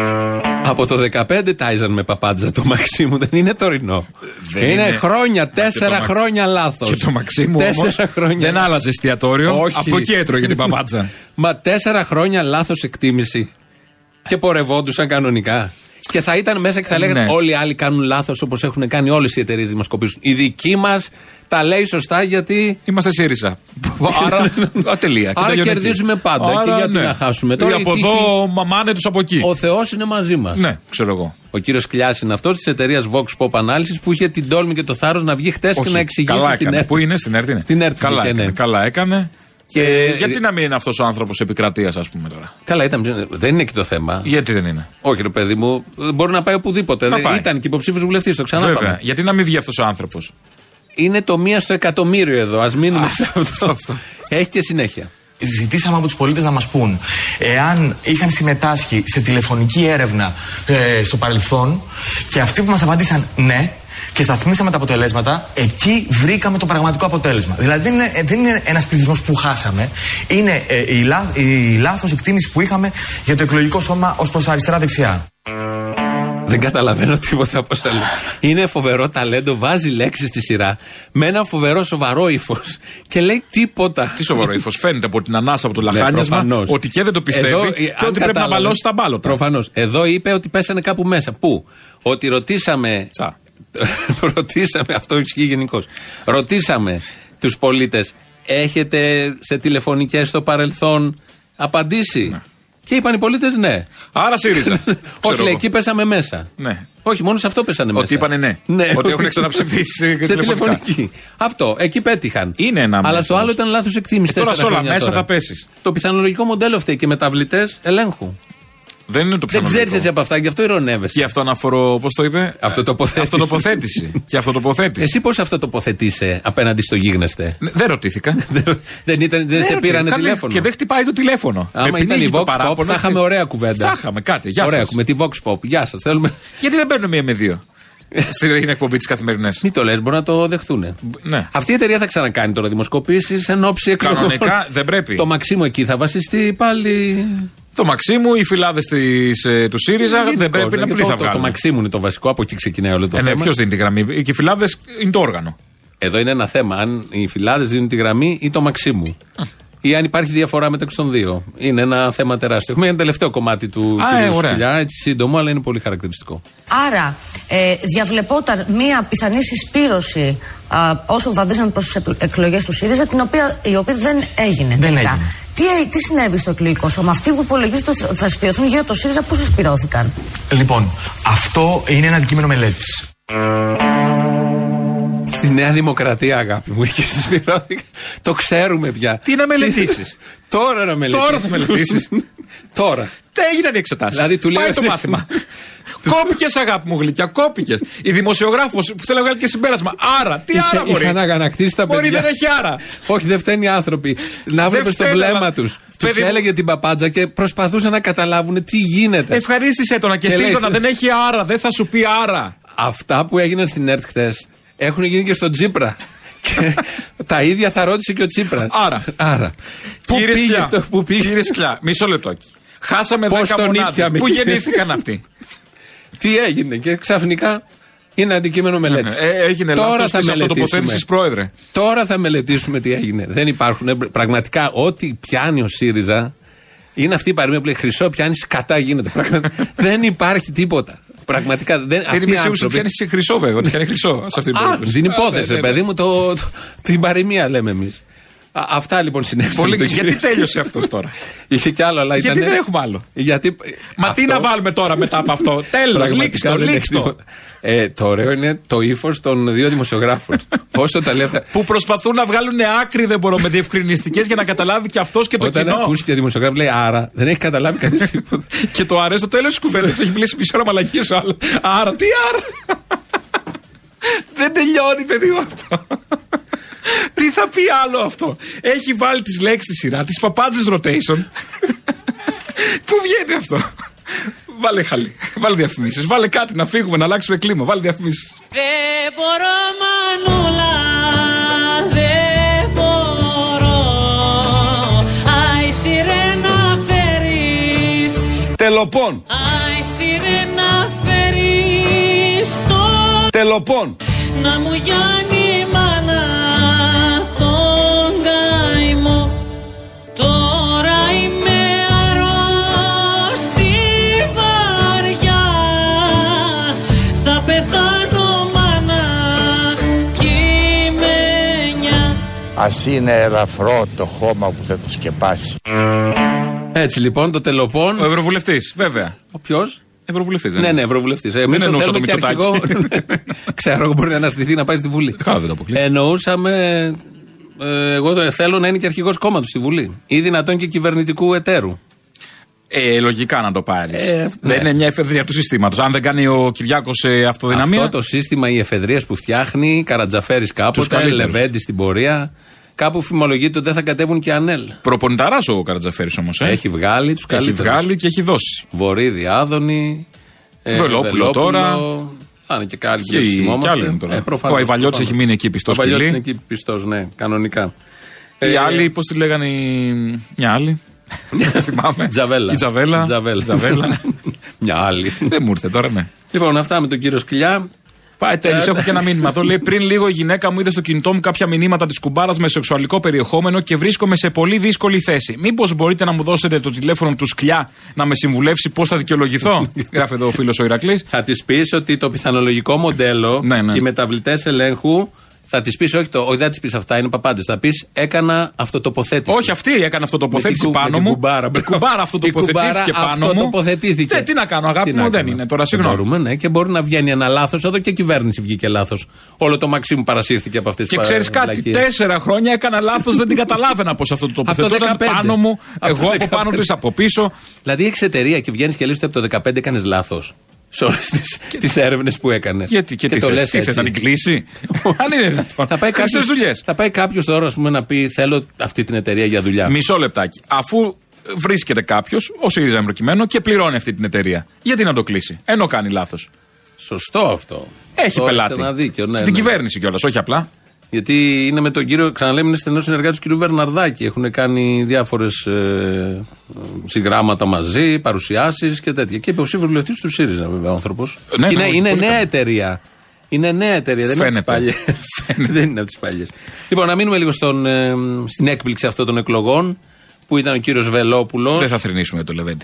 Από το δεκαπέντε τάιζαν με παπάντζα το Μαξίμου, δεν είναι τωρινό. Δεν είναι, είναι χρόνια, τέσσερα το χρόνια λάθος. Και το Μαξίμου όμως χρόνια... δεν άλλαζε εστιατόριο, όχι. Από εκεί έτρωγε την παπάντζα. Μα τέσσερα χρόνια λάθος εκτίμηση. Και πορευόντουσαν κανονικά. Και θα ήταν μέσα και θα λέγανε ναι. Όλοι οι άλλοι κάνουν λάθος όπως έχουν κάνει όλες οι εταιρείες δημοσκοπήσεων. Η δική μας τα λέει σωστά γιατί. Είμαστε ΣΥΡΙΖΑ. Άρα. τελεία. Άρα κερδίζουμε πάντα. Άρα, και γιατί ναι. να χάσουμε τώρα. Από εδώ μαμάνε τους από εκεί. Ο Θεός είναι μαζί μας. Ναι, ξέρω εγώ. Ο κύριος Κλιάς είναι αυτός της εταιρείας Vox Pop Analysis που είχε την τόλμη και το θάρρος να βγει χτες και να εξηγήσει καλά στην ΕΡΤ. Πού είναι, στην ΕΡΤ είναι. Στην ΕΡΤ καλά, έκανε. έκανε. καλά έκανε. Και... Ε, γιατί να μην είναι αυτός ο άνθρωπος επικρατείας, ας πούμε τώρα. Καλά, ήταν, δεν είναι και το θέμα. Γιατί δεν είναι. Όχι, ρε παιδί μου, μπορεί να πάει οπουδήποτε. Να πάει. Ήταν και υποψήφιος βουλευτής, το ξανά. Βέβαια. Γιατί να μην βγει αυτός ο άνθρωπος. Είναι το μία στο εκατομμύριο εδώ. Ας μείνουμε σε αυτό. Έχει και συνέχεια. Ζητήσαμε από τους πολίτες να μας πούν εάν είχαν συμμετάσχει σε τηλεφωνική έρευνα ε, στο παρελθόν και αυτοί που μας απαντήσαν ναι. Και και σταθμίσαμε τα αποτελέσματα, εκεί βρήκαμε το πραγματικό αποτέλεσμα. Δηλαδή δεν είναι, δεν είναι ένας πληθυσμός που χάσαμε, είναι ε, η, λά, η λάθος εκτίμηση που είχαμε για το εκλογικό σώμα ως προς τα αριστερά-δεξιά. Δεν καταλαβαίνω τίποτα από όσα λέει. Είναι φοβερό ταλέντο, βάζει λέξεις στη σειρά με ένα φοβερό σοβαρό ύφος και λέει τίποτα. Τι σοβαρό ύφος, φαίνεται από την ανάσα, από το λαχάνιασμα, ναι, ότι και δεν το πιστεύει εδώ, και ότι πρέπει να μπαλώσει τα μπάλωτα. Προφανώς. Εδώ είπε ότι πέσανε κάπου μέσα. Πού? Ότι ρωτήσαμε. Τσα. ρωτήσαμε, αυτό ισχύει γενικώς. Ρωτήσαμε τους πολίτες, έχετε σε τηλεφωνικές στο παρελθόν απαντήσει? Ναι. Και είπαν οι πολίτες ναι. Άρα ΣΥΡΙΖΑ. Όχι, λέει, εκεί πέσαμε μέσα. Ναι. Όχι, μόνο σε αυτό πέσανε μέσα. Ότι είπανε ναι. ναι. Ότι έχουν ξαναψηφίσει σε τηλεφωνική. Αυτό, εκεί πέτυχαν. Είναι ένα. Αλλά στο άλλο ήταν λάθος εκτίμηση. Τώρα σε όλα μέσα θα πέσει. Το πιθανολογικό μοντέλο αυτή και μεταβλητές ελέγχου. Δεν είναι το πιθανολογικό. Δεν ξέρεις έτσι από αυτά, γι' αυτό ηρωνεύεσαι. Και αυτό αναφορώ, πώς το είπε, αυτοτοποθέτηση. αυτοτοποθέτηση. Και αυτοτοποθέτηση. Εσύ πώς αυτοτοποθετείσαι απέναντι στο γίγνεσθε? Δεν ρωτήθηκα. δεν ήταν, δεν σε πήρανε τηλέφωνο. Και δεν χτυπάει το τηλέφωνο. Άμα ήταν η Vox Pop, θα είχαμε ωραία κουβέντα. Θα είχαμε κάτι. Γεια σας. Με τη Vox Pop. Γεια σας. Θέλουμε. Γιατί δεν παίρνουν μία με δύο στην εκπομπή της Καθημερινές? Μην το λες, μπορεί να το δεχθούν. Ναι. Αυτή η εταιρεία θα ξανακάνει τώρα δημοσκοπήσεις εν ώψη εκλογών. Κανονικά δεν πρέπει. Το Μαξίμου εκεί θα βασιστεί πάλι. Το Μαξίμου, οι φυλάδες ε, του ΣΥΡΙΖΑ δεν, δεν πρέπει να πλήθα βγάλουν. Το, το Μαξίμου είναι το βασικό, από εκεί ξεκινάει όλο το ε, θέμα. Ναι, ποιος δίνει τη γραμμή? Και οι φυλάδες είναι το όργανο. Εδώ είναι ένα θέμα, αν οι φυλάδες δίνουν τη γραμμή ή το Μαξίμου. Ή αν υπάρχει διαφορά μεταξύ των δύο. Είναι ένα θέμα τεράστιο. Έχουμε ένα τελευταίο κομμάτι του κ. Σκυλιά, έτσι σύντομο, αλλά είναι πολύ χαρακτηριστικό. Άρα, ε, διαβλεπόταν μία πιθανή συσπήρωση α, όσο βαδίζαμε προς τις εκλογές του ΣΥΡΙΖΑ, την οποία, η οποία δεν έγινε δεν τελικά. Έγινε. Τι, τι συνέβη στο εκλογικό σώμα? Αυτοί που υπολογίζεται ότι θα συσπηρωθούν γύρω από το ΣΥΡΙΖΑ, πού συσπηρώθηκαν? Λοιπόν, αυτό είναι ένα αντικείμενο μελέτης. Στη Νέα Δημοκρατία, αγάπη μου, εκεί συσπηρώθηκα. Το ξέρουμε πια. Τι να μελετήσεις? Τώρα να μελετήσεις. Τώρα θα μελετήσεις. Τώρα. Δεν έγιναν οι εξετάσεις. Δηλαδή, του πάει το μάθημα. Κόπηκες, αγάπη μου γλυκιά, κόπηκες. Η δημοσιογράφος που θέλει να βγάλει και συμπέρασμα. Άρα, τι Είχε, άρα μπορεί? Είχαν αγανακτήσει τα παιδιά. Μπορεί, δεν έχει άρα. Όχι, δεν φταίνει οι άνθρωποι. Να βλέπεις το βλέμμα τους. Τους έλεγε την παπάντζα και προσπαθούσαν να καταλάβουν τι γίνεται. Ευχαρίστησε τον και στείλ να δεν έχει άρα, δεν θα σου πει άρα. Αυτά που έγιναν στην ΕΡΤ χθες έχουν γίνει και στον Τσίπρα. Και τα ίδια θα ρώτησε και ο Τσίπρας. Άρα. Άρα. Πού κύριε πήγε Σκλιά, αυτό που πήγε? Κύριε Σκλιά, μισό λεπτάκι. Χάσαμε δέκα μονάδες. Πού γεννήθηκαν αυτοί? Τι έγινε? Και ξαφνικά είναι αντικείμενο μελέτης. Ε, έγινε λάθος της αυτοτοποθέτησης, πρόεδρε. Τώρα θα μελετήσουμε τι έγινε. Δεν υπάρχουν. Πραγματικά, ό,τι πιάνει ο ΣΥΡΙΖΑ είναι αυτή η παροιμία που λέει χρυσό πιάνει, σκατά γίνεται. Δεν υπάρχει τίποτα. Πραγματικά δεν. Είναι μισή ουσία που πιάνει χρυσό, βέβαια. Ότι πιάνει χρυσό σε αυτή την περίπτωση. Την υπόθεση, παιδί μου, την παροιμία λέμε εμείς. Αυτά λοιπόν συνέβησαν. Γιατί τέλειωσε αυτό τώρα? Είχε κι άλλο, αλλά γιατί ήτανε... δεν έχουμε άλλο? Γιατί... Μα αυτό... τι να βάλουμε τώρα μετά από αυτό? Τέλος, λήξτο, λήξτο. Ε, το ωραίο είναι το ύφος των δύο δημοσιογράφων. Όσο τα λέει αυτά. Που προσπαθούν να βγάλουν άκρη, δεν μπορώ, με διευκρινιστικές για να καταλάβει και αυτός και το όταν κοινό. Όταν ακούσει και ο δημοσιογράφος λέει άρα, δεν έχει καταλάβει κανείς τίποτα. Και το αρέσει το τέλος της κουβέντας. Έχει μιλήσει μισή ώρα μαλακίες ο άλλος. Άρα, τι άρα? Δεν τελειώνει, παιδί μου, αυτό. Τι θα πει άλλο αυτό? Έχει βάλει τις λέξεις στη σειρά, τις παπάντζες rotation. Πού βγαίνει αυτό? Βάλε χαλί, βάλε διαφημίσεις, βάλε κάτι να φύγουμε, να αλλάξουμε κλίμα, βάλε διαφημίσεις. Δεν μπορώ, μανούλα, δεν μπορώ. Άι σιρένα φέρεις. Τελοπών. Άι σιρένα φέρεις το. Τελοπών. Να μου γιάνει η μάνα τον καημό. Τώρα είμαι αρρώστη βαριά. Θα πεθάνω μάνα κι είμαι νιά. Ας είναι ελαφρό το χώμα που θα το σκεπάσει. Έτσι λοιπόν το τελοπών. Ο Ευρωβουλευτής, βέβαια. Ο ποιος? Ευρωβουλευτής. Ναι, ναι, Ευρωβουλευτής. Εμείς δεν εννοούσα το Μητσοτάκη. Ξέρω, μπορεί να αναστηθεί να πάει στη Βουλή. Καλά, δεν το αποκλείω. Εννοούσαμε. Ε, εγώ θέλω να είναι και αρχηγός κόμματος στη Βουλή. Ή δυνατόν και κυβερνητικού εταίρου. Ε, λογικά να το πάρεις. Ε, δεν ναι. είναι μια εφεδρεία του συστήματος. Αν δεν κάνει ο Κυριάκος ε, αυτοδυναμία. Αυτό το σύστημα, οι εφεδρείες που φτιάχνει, Καρατζαφέρης κάποτε, Λεβέντης στην πορεία. Κάπου φημολογείται ότι δεν θα κατέβουν και Ανέλ. Προπονηταράς ο Καρατζαφέρης όμως. Ε. Έχει βγάλει τους καλύτερους. Έχει βγάλει και έχει δώσει. Βορύδη, Άδωνη. Ε, Βελόπουλο τώρα. Θα είναι και κάτι που θυμόμαστε. Ο Αϊβαλιώτης έχει μείνει εκεί πιστός. Ο Αϊβαλιώτης είναι εκεί πιστός, ναι, κανονικά. Οι άλλοι, πώς τη λέγανε, μια άλλη. Θυμάμαι. Τζαβέλα. Η Τζαβέλα. Τζαβέλα. Μια άλλη. Δεν μου ήρθε τώρα, ναι. Λοιπόν, αυτά με τον κύριο Σκυλιά. Πάει τέλος, έχω και ένα μήνυμα εδώ. Λέει: πριν λίγο η γυναίκα μου είδε στο κινητό μου κάποια μηνύματα της κουμπάρας με σεξουαλικό περιεχόμενο και βρίσκομαι σε πολύ δύσκολη θέση. Μήπως μπορείτε να μου δώσετε το τηλέφωνο του Σκυλιά να με συμβουλεύσει πώς θα δικαιολογηθώ? Γράφει εδώ ο φίλος ο Ηρακλής. Θα τη πει ότι το πιθανολογικό μοντέλο ναι, ναι. και οι μεταβλητές ελέγχου. Θα τη πει, όχι, το, όχι, δεν τη πει αυτά, είναι παπάντες. Θα πει, έκανα αυτοτοποθέτηση. Όχι, αυτή έκανε αυτοτοποθέτηση με πάνω με μου. Κουμπάρα, η κουμπάρα αυτοτοποθετήθηκε πάνω μου. Αυτοτοποθετήθηκε. Ναι, τι να κάνω, αγάπη μου, δεν είναι τώρα, συγγνώμη. Μπορούμε, ναι, και μπορεί να βγαίνει ένα λάθος. Εδώ και η κυβέρνηση βγήκε λάθος. Όλο το Μαξίμου παρασύρθηκε από αυτές τις παραδείγματα. Και ξέρεις κάτι, τέσσερα χρόνια έκανα λάθος, δεν την καταλάβαινα πως αυτό το τοποθετούταν πάνω μου, εγώ από πάνω τη από πίσω. Δηλαδή έχει εταιρεία και βγαίνει και λες ότι από το δεκαπέντε έκανε λάθος. Σε όλες τις, και... τις έρευνες που έκανε. Γιατί και, και τι το θες, τι θες να την κλείσει? Αν είναι δυνατόν. Θα πάει κάποιος, θα πάει κάποιος τώρα ας πούμε, να πει θέλω αυτή την εταιρεία για δουλειά. Μισό λεπτάκι. Αφού βρίσκεται κάποιος, ο ΣΥΡΙΖΑ προκειμένου, και πληρώνει αυτή την εταιρεία, γιατί να το κλείσει, ενώ κάνει λάθος? Σωστό αυτό. Έχει το πελάτη. Δίκιο, ναι, στην ναι. κυβέρνηση κιόλας, όχι απλά. Γιατί είναι με τον κύριο, ξαναλέμε, είναι στενός συνεργάτης του κύριου Βερναρδάκη. Έχουν κάνει διάφορες ε, συγγράμματα μαζί, παρουσιάσεις και τέτοια. Και υποψήφιος βουλευτής του ΣΥΡΙΖΑ, βέβαια, ο άνθρωπος. Ναι, είναι ναι, είναι νέα εταιρεία. Είναι νέα εταιρεία, δεν είναι από τις παλιές. Δεν είναι από τις παλιές. Λοιπόν, να μείνουμε λίγο στον, ε, στην έκπληξη αυτών των εκλογών, που ήταν ο κύριος Βελόπουλος. Δεν θα θρηνήσουμε για το Λεβέντη.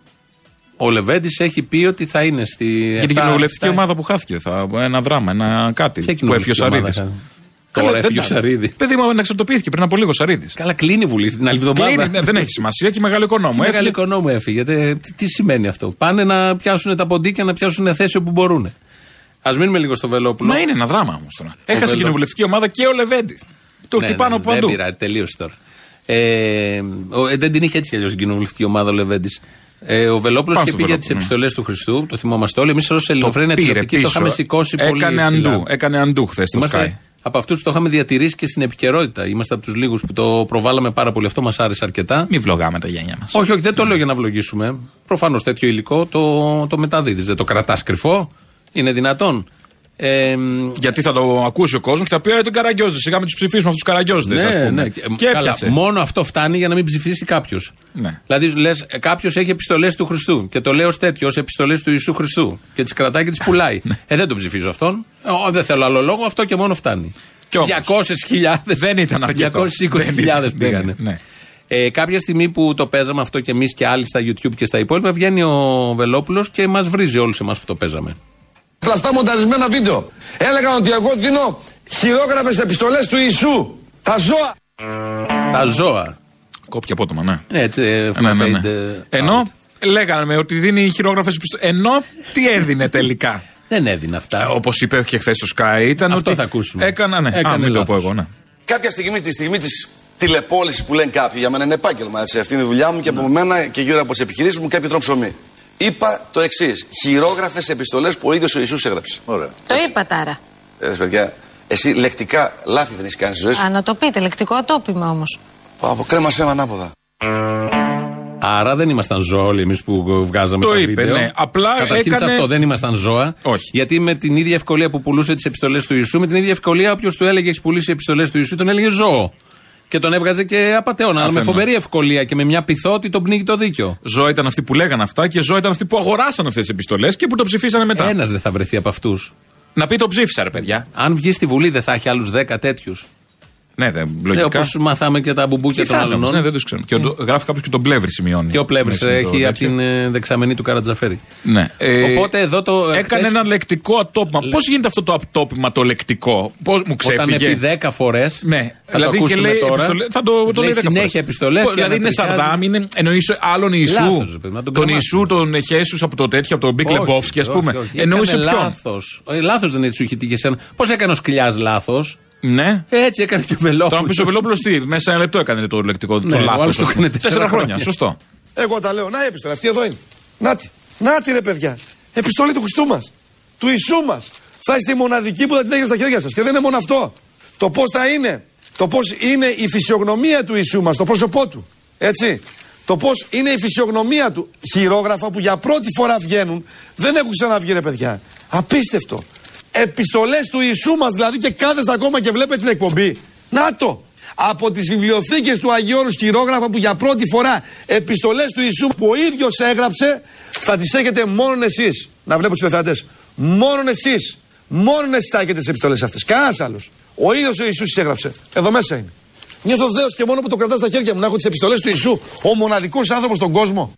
Ο Λεβέντης έχει πει ότι θα είναι στη. Για την κοινοβουλευτική ομάδα που χάθηκε. Θα, ένα δράμα, ένα κάτι. Που έφυγε ο Σαρίδης. Τώρα έφυγε ο Σαρίδη. Παιδί μου, αναξαρτοποιήθηκε πριν από λίγο ο Σαρίδης. Καλά, κλείνει η Βουλή την άλλη εβδομάδα. Ναι, δεν έχει σημασία και μεγάλο οικονόμου. Μεγάλο οικονόμου έφυγε. Τι, τι σημαίνει αυτό? Πάνε να πιάσουν τα ποντίκια, να πιάσουν θέση όπου μπορούν. Ας μείνουμε λίγο στο Βελόπουλο. Μα είναι ένα δράμα όμως τώρα. Έχασε η κοινοβουλευτική ομάδα και ο Λεβέντης. Το χτυπάνε από παντού. Δεν πειράζει, τελείωσε τώρα. Ε, ο, δεν την είχε έτσι κι αλλιώς η κοινοβουλευτική ομάδα ο Λεβέντης. Ε, ο Βελόπουλος είχε πει για τις επιστολές του Χριστού, το θυμόμαστε όλοι. Εμείς ως Ελληνοφρένεια τηλεοπτική το είχαμε σηκώσει πολύ. Έκανε αντού, έκανε αντού χθες το Sky. Από αυτούς που το είχαμε διατηρήσει και στην επικαιρότητα. Είμαστε από τους λίγους που το προβάλαμε πάρα πολύ. Αυτό μας άρεσε αρκετά. Μην βλογάμε τα γένια μας. Όχι, όχι, δεν το λέω για να βλογίσουμε. Προφανώς τέτοιο υλικό το, το μεταδίδεις. Δεν το κρατάς κρυφό. Είναι δυνατόν. Ε, Γιατί θα το ακούσει ο κόσμος και θα πει: Ε, τον Καραγκιόζη. Σιγά με τους ψηφίσουμε αυτούς τους Καραγκιόζηδες, ας πούμε. Ναι, και και έπιασε. Μόνο αυτό φτάνει για να μην ψηφίσει κάποιος. Ναι. Δηλαδή, λες, κάποιος έχει επιστολές του Χριστού και το λέει ως τέτοιο, ως επιστολές του Ιησού Χριστού. Και τις κρατάει και τις πουλάει. Ε, δεν τον ψηφίζω αυτόν. Ε, δεν θέλω άλλο λόγο, αυτό και μόνο φτάνει. διακόσιες χιλιάδες δεν ήταν αρκετό. διακόσιες είκοσι χιλιάδες πήγανε. Ναι. Ε, κάποια στιγμή που το παίζαμε αυτό και εμείς και άλλοι στα YouTube και στα υπόλοιπα, βγαίνει ο Βελόπουλος και μας βρίζει όλους εμάς που το παίζαμε. Πλαστά μονταρισμένα βίντεο. Έλεγαν ότι εγώ δίνω χειρόγραφες επιστολές του Ιησού. Τα ζώα. Τα ζώα. Κόπια απότομα, ναι. Έτσι, ναι, ναι, ναι. Fade, Ενώ out. Λέγανε ότι δίνει χειρόγραφες επιστολές. Ενώ τι έδινε τελικά? Δεν έδινε αυτά. Όπως είπε και χθες στο Sky, ήταν αυτό ότι θα ακούσουμε. Έκανα, ναι. Έκανε Α, μην το πω εγώ, ναι. Κάποια στιγμή, τη στιγμή της τηλεπόλησης που λένε κάποιοι, για μένα είναι επάγγελμα, έτσι, αυτή είναι η δουλειά μου και από μένα και γύρω από τις επιχειρήσεις μου κάποιοι τρώνε ψωμί. Είπα το εξής: χειρόγραφες επιστολές που ο ίδιος ο Ιησούς έγραψε. Ωραία. Το είπατε άρα. Ε, παιδιά, εσύ λεκτικά λάθη δεν έχεις κάνει στη ζωή σου. Α, να το πείτε, λεκτικό ατόπιμα όμως. Από κρέμα σε ανάποδα. Άρα δεν ήμασταν ζώα όλοι εμείς που βγάζαμε το τα είπε, βίντεο. Ναι. Απλά καταρχήν έκανε... σε αυτό δεν ήμασταν ζώα. Όχι. Γιατί με την ίδια ευκολία που πουλούσε τις επιστολές του Ιησού, με την ίδια ευκολία όποιος του έλεγε έχεις πουλήσει επιστολές του Ιησού, τον έλεγε ζώο. Και τον έβγαζε και απατεώνα. Αλλά με φοβερή ευκολία και με μια πειθό ότι τον πνίγει το δίκιο. Ζώα ήταν αυτοί που λέγανε αυτά και ζώα ήταν αυτοί που αγοράσαν αυτές τις επιστολές και που το ψηφίσανε μετά. Ένας δεν θα βρεθεί από αυτούς. Να πει το ψήφισα, ρε παιδιά. Αν βγει στη Βουλή, δεν θα έχει άλλους δέκα τέτοιους. Ναι, δεν, λογικά. Ε, όπως μαθάμε και τα μπουμπούκια των άλλων. Ναι, δεν το ξέρω. Και ο, γράφει κάποιος και τον Πλεύρη σημειώνει. Και ο Πλεύρης έχει από την ε, δεξαμενή του Καρατζαφέρη. Ναι. Ε, Οπότε εδώ το. Έκανε χθες... ένα λεκτικό ατόπιμα. Λε... Πώς γίνεται αυτό το ατόπιμα το λεκτικό? Πώς μου ξέφυγε? Όταν επί δέκα φορές. Ναι. Θα δηλαδή το και λέει. τώρα, επιστολέ, θα το, το λέει συνέχεια επιστολές. Δηλαδή είναι Σαρδάμ, είναι εννοείς άλλον Ιησού. Λάθος, τον τον Ιησού, τον Χέσους από το τέτοιο, από τον Μπικ Λεμπόφσκι, ας πούμε. Εννοούσε ποιον? Λάθος δεν έτσι σου είχε τύχει εσένα. Πώς έκανε ο Σκυλιάς λάθος? Ναι. Έτσι έκανε και ο Βελόπουλος. Τώρα πει ο Βελόπουλος τι, μέσα σε ένα λεπτό έκανε το λεκτικό του. Ναι, λάθος. Το έκανε τέσσερα χρόνια. Σωστό. Εγώ τα λέω. Να η επιστολή. Αυτή εδώ είναι. Νάτι. Νάτι ρε παιδιά. Επιστολή του Χριστού μας. Του Ιησού μας. Θα είστε οι μοναδικοί που θα την έχετε στα χέρια σας. Και δεν είναι μόνο αυτό. Το πώς θα είναι. Το πώς είναι η φυσιογνωμία του Ιησού μας. Το πρόσωπό του. Έτσι. Το πώς είναι η φυσιογνωμία του. Χειρόγραφα που για πρώτη φορά βγαίνουν. Δεν έχουν ξαναβγεί ρε παιδιά. Απίστευτο. Επιστολές του Ιησού μας δηλαδή και κάθεστε ακόμα και βλέπετε την εκπομπή. Να το. Από τις βιβλιοθήκες του Αγίου Όρους χειρόγραφα που για πρώτη φορά επιστολές του Ιησού που ο ίδιος έγραψε, θα τις έχετε μόνον εσείς. Να βλέπω τους τηλεθεατές. Μόνον εσείς. Μόνον εσείς θα έχετε τις επιστολές αυτές. Κανένας άλλος. Ο ίδιος ο Ιησούς τις έγραψε. Εδώ μέσα είναι. Νιώθω δέος και μόνο που το κρατάω στα χέρια μου να έχω τις επιστολές του Ιησού. Ο μοναδικός άνθρωπος στον κόσμο.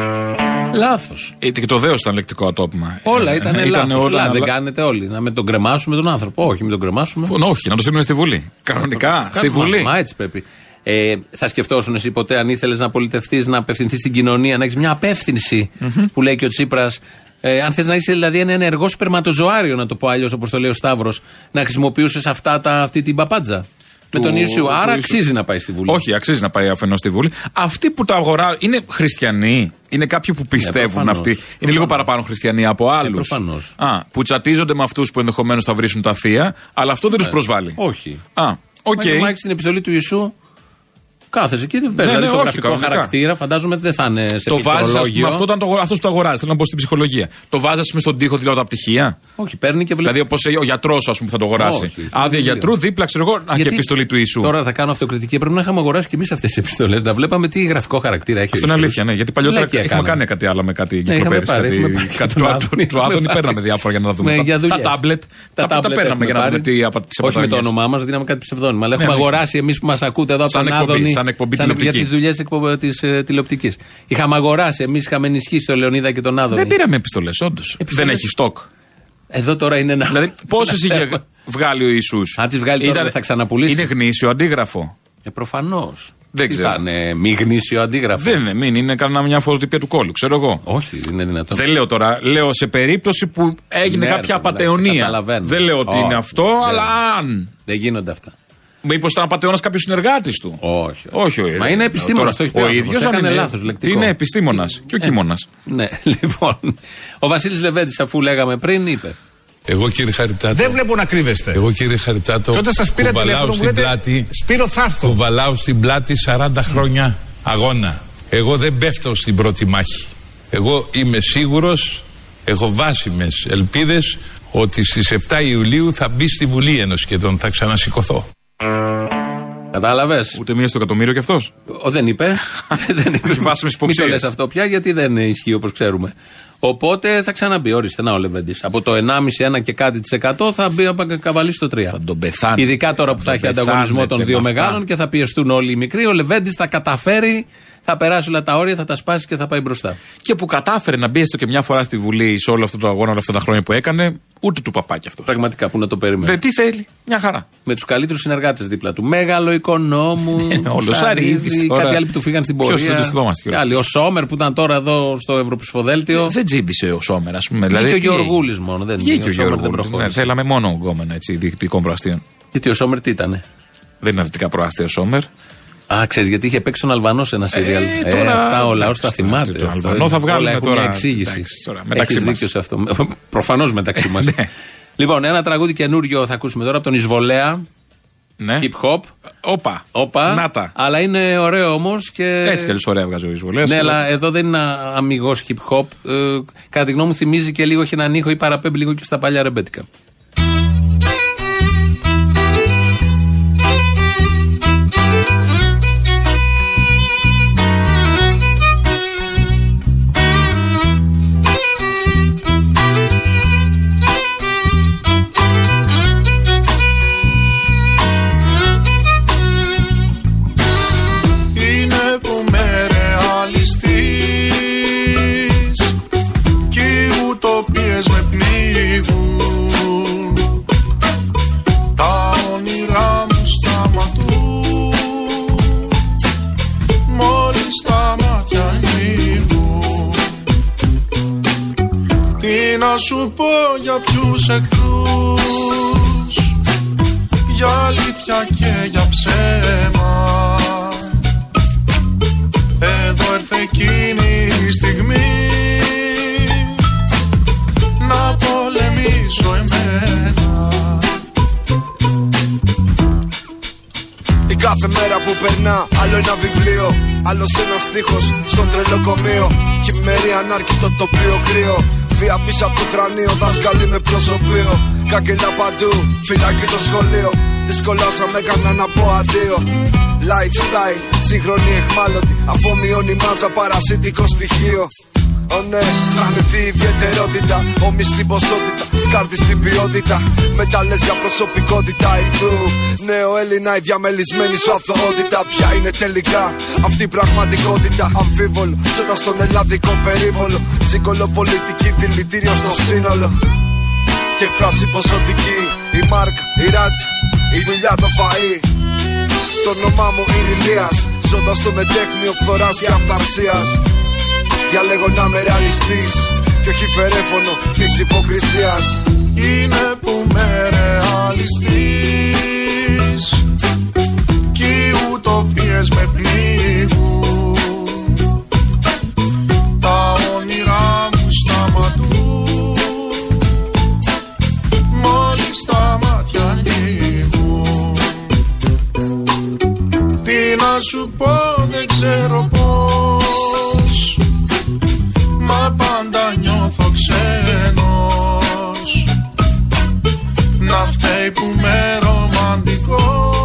Λάθος. Και το δέος ήταν λεκτικό ατόπιμα. Όλα ήταν ε, λάθος. Όλα, δεν κάνετε όλοι. Να με τον κρεμάσουμε τον άνθρωπο. Όχι, μην τον κρεμάσουμε. Όχι, να το στείλουμε στη Βουλή. Κανονικά. Στη Βουλή. Μα έτσι πρέπει. Ε, θα σκεφτόσουν εσύ ποτέ αν ήθελες να πολιτευτείς, να απευθυνθείς στην κοινωνία, να έχεις μια απεύθυνση mm-hmm. που λέει και ο Τσίπρας. Ε, αν θες να είσαι δηλαδή ένα ενεργό σπερματοζωάριο, να το πω αλλιώς όπως το λέει ο Σταύρος, να χρησιμοποιούσες αυτά, τα, αυτή την παπάντζα. Με τον Ιησού. Άρα αξίζει να πάει στη Βουλή. Όχι, αξίζει να πάει αφενός στη Βουλή. Αυτοί που τα αγοράζουν είναι χριστιανοί. Είναι κάποιοι που πιστεύουν ε, αυτοί. Είναι προφανώς. Λίγο παραπάνω χριστιανοί από άλλους. Ε, Α, που τσατίζονται με αυτούς που ενδεχομένως θα βρίσουν τα θεία, αλλά αυτό δεν τους προσβάλλει. Όχι. Α, οκ. Okay. Μα έχεις την επιστολή του Ιησού. Κάθεσαι εκεί, δεν παίρνει. Ναι, Δηλαδή ναι, το όχι, γραφικό χαρακτήρα, φαντάζομαι ότι δεν θα είναι σε το πληκτρολόγιο. Αυτό ήταν το, αυτός που το αγοράζει. Θέλω να πω στην ψυχολογία. Το βάζει στον τοίχο δηλαδή τα πτυχία. Όχι, παίρνει και βλέπει. Δηλαδή όπως ο γιατρός ας πούμε θα το αγοράσει. Άδεια γιατρού, δίπλα ξέρω εγώ. Α, και επιστολή του Ιησού. Τώρα θα κάνω αυτοκριτική. Πρέπει να είχαμε αγοράσει και εμείς αυτές τις επιστολές. Να βλέπαμε τι γραφικό χαρακτήρα έχει. Αυτό είναι αλήθεια, ναι. Γιατί παλιότερα είχαμε κάνει κάτι άλλο με κάτι εγκυκλοπαίδες. Κάτι του Άδωνη παίρναμε διάφορα για να δούμε. Τα τάμπλετ. Τα παίρναμε για να δούμε τι από τις όχι με το όνομά μας, δίναμε κάτι ψευδόνυμα. Αλλά έχουμε αγοράσει εμείς που μας ακούτε εδώ από τον Άδωνη. Για τις δουλειές της ε, τηλεοπτικής. Είχαμε αγοράσει, εμείς είχαμε ενισχύσει τον Λεωνίδα και τον Άδωνη. Δεν πήραμε επιστολές, όντως. Δεν έχει στόκ. Εδώ τώρα είναι ένα. Δηλαδή, πόσες είχε βγάλει ο Ιησούς. Αν τις βγάλει τώρα, ήταν, θα ξαναπουλήσει. Είναι γνήσιο αντίγραφο. Ε, προφανώς. Δεν τι ξέρω. Θα είναι μη γνήσιο αντίγραφο. Δεν είναι, μην είναι κανένα μια φωτοτυπία του κόλλου, ξέρω εγώ. Όχι, δεν είναι δυνατόν. Δεν λέω τώρα, λέω σε περίπτωση που έγινε ναι, κάποια απατεωνία. Δεν λέω ότι oh, είναι αυτό, δεν. Αλλά αν. Δεν γίνονται αυτά. Μήπως ήταν απατεώνας κάποιος συνεργάτης του. Όχι. όχι, όχι Μα είναι επιστήμονας. Το ο ίδιος έκανε λάθος λεκτικό. Είναι επιστήμονας και ο κείμονας. Ναι, λοιπόν. Ο Βασίλης Λεβέντης, αφού λέγαμε πριν, είπε. Εγώ κύριε Χαριτάτο. Δεν βλέπω να κρύβεστε. Εγώ κύριε Χαριτάτο. Τότε σας πήρα τηλέφωνο μου λέτε πλάτη, Σπύρο θα έρθω. Που βαλάω στην πλάτη σαράντα χρόνια αγώνα. Εγώ δεν πέφτω στην πρώτη μάχη. Εγώ είμαι σίγουρος, έχω βάσιμες ελπίδες ότι στις επτά Ιουλίου θα μπει στη Βουλή ενός σχεδόν, θα ξανασηκωθώ. Κατάλαβες. Ούτε μία στο εκατομμύριο κι αυτός. Ο, δεν είπε. δεν είπε. Βάσιμες υποψίες. Μην το λες αυτό πια γιατί δεν ισχύει όπως ξέρουμε. Οπότε θα ξαναμπεί. Ορίστε, να ο Λεβέντης. Από το ενάμιση, ένα και κάτι της εκατό θα μπει από καβαλή στο τρία. Θα τον πεθάνει. Ειδικά τώρα που θα έχει ανταγωνισμό των δύο μεγάλων και θα πιεστούν όλοι οι μικροί. Ο Λεβέντης θα καταφέρει, θα περάσει όλα τα όρια, θα τα σπάσει και θα πάει μπροστά. Και που κατάφερε να μπει έστω και μια φορά στη Βουλή σε όλο αυτό το αγώνα, όλα αυτά τα χρόνια που έκανε, ούτε του παπάκι αυτό. Πραγματικά που να το περιμένει. Τι θέλει, μια χαρά. Με τους καλύτερους συνεργάτες δίπλα του. Μέγαλο οικονόμου. Όλο Σαρίδης. Κάτι άλλοι που του φύγαν στην πορεία. Άλλοι. Ο Σόμερ που ήταν τώρα εδώ στο Ευρωψηφοδέλτιο. Δεν τζίμπησε ο Σόμερ, α πούμε. Δηλαδή, και ο Γεωργούλης μόνο. Δεν βγήκε ο Γεωργούλης. Ναι, θέλαμε μόνο γκόμενα διοικητικών προαστίων. Γιατί ο Σόμερ τι ήτανε. Δεν είναι δυτικά προάστια ο Σόμερ. Α, ξέρεις, γιατί είχε παίξει τον Αλβανό σε ένα σύριαλ. Ε, ε, τώρα, αυτά ο λαός τα θυμάται. Τον Αλβανό θα βγάλουμε τώρα. Μια εξήγηση. Έχεις δίκιο σε αυτό. Προφανώς μεταξύ μας. Λοιπόν, ένα τραγούδι καινούριο θα ακούσουμε τώρα από τον Εισβολέα. Ναι. Hip hop. Όπα. Όπα. Νάτα. Αλλά είναι ωραίο όμως και. Έτσι κι αλλιώς ωραία βγάζει ο Εισβολέας. Ναι, αλλά εδώ δεν είναι αμιγός hip hop. Ε, κατά τη γνώμη μου θυμίζει και λίγο, έχει έναν ήχο ή παραπέμπει λίγο και στα παλιά ρεμπέτικα. Να σου πω για ποιους εχθρούς, για αλήθεια και για ψέμα. Εδώ έρθε εκείνη η στιγμή να πολεμήσω εμένα. Η κάθε μέρα που περνά, άλλο ένα βιβλίο, άλλος ένας στίχος στο τρελοκομείο. Χειμερή ανάρκη το τοπίο κρύο. Βία πίσω από το θρανείο, δάσκαλοι με προσωπείο. Κάγκελα παντού, φυλάκι το σχολείο. Δυσκολάσαμε κανένα να πω αντίο. Lifestyle, σύγχρονη εχμάλωτη. Αφομοιώνει μάζα, παρασίτικο στοιχείο. Ω oh, ναι, άνετη ιδιαιτερότητα. Όμοι στην ποσότητα, σκάρτη στην ποιότητα. Μετάλλες για προσωπικότητα ιδού. Νέο Έλληνα, η διαμελισμένη σου αθωότητα. Ποια είναι τελικά αυτή η πραγματικότητα? Αμφίβολο, ζώτα στον ελλαδικό περίβολο. Ψυχολοπολιτική δηλητήριο στο σύνολο. Και εκφράση ποσοτική. Η μάρκα, η ράτσα, η δουλειά, το φαΐ. Το όνομά μου είναι Ηλίας. Ζώντας στο μετέχνιο φθοράς και αυθαρσίας. Διαλέγω να είμαι ρεαλιστής κι όχι φερέφωνο της υποκρισίας. Είναι που με ρεαλιστής κι οι ουτοπίες με πνίγουν. Τα όνειρά μου σταματούν μόλις τα μάτια ανοίγουν. Τι να σου πω, δεν ξέρω πώς, μα πάντα νιώθω ξένος. Να φταίει που είμαι ρομαντικός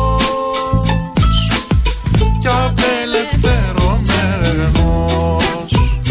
κι απελευθερωμένος.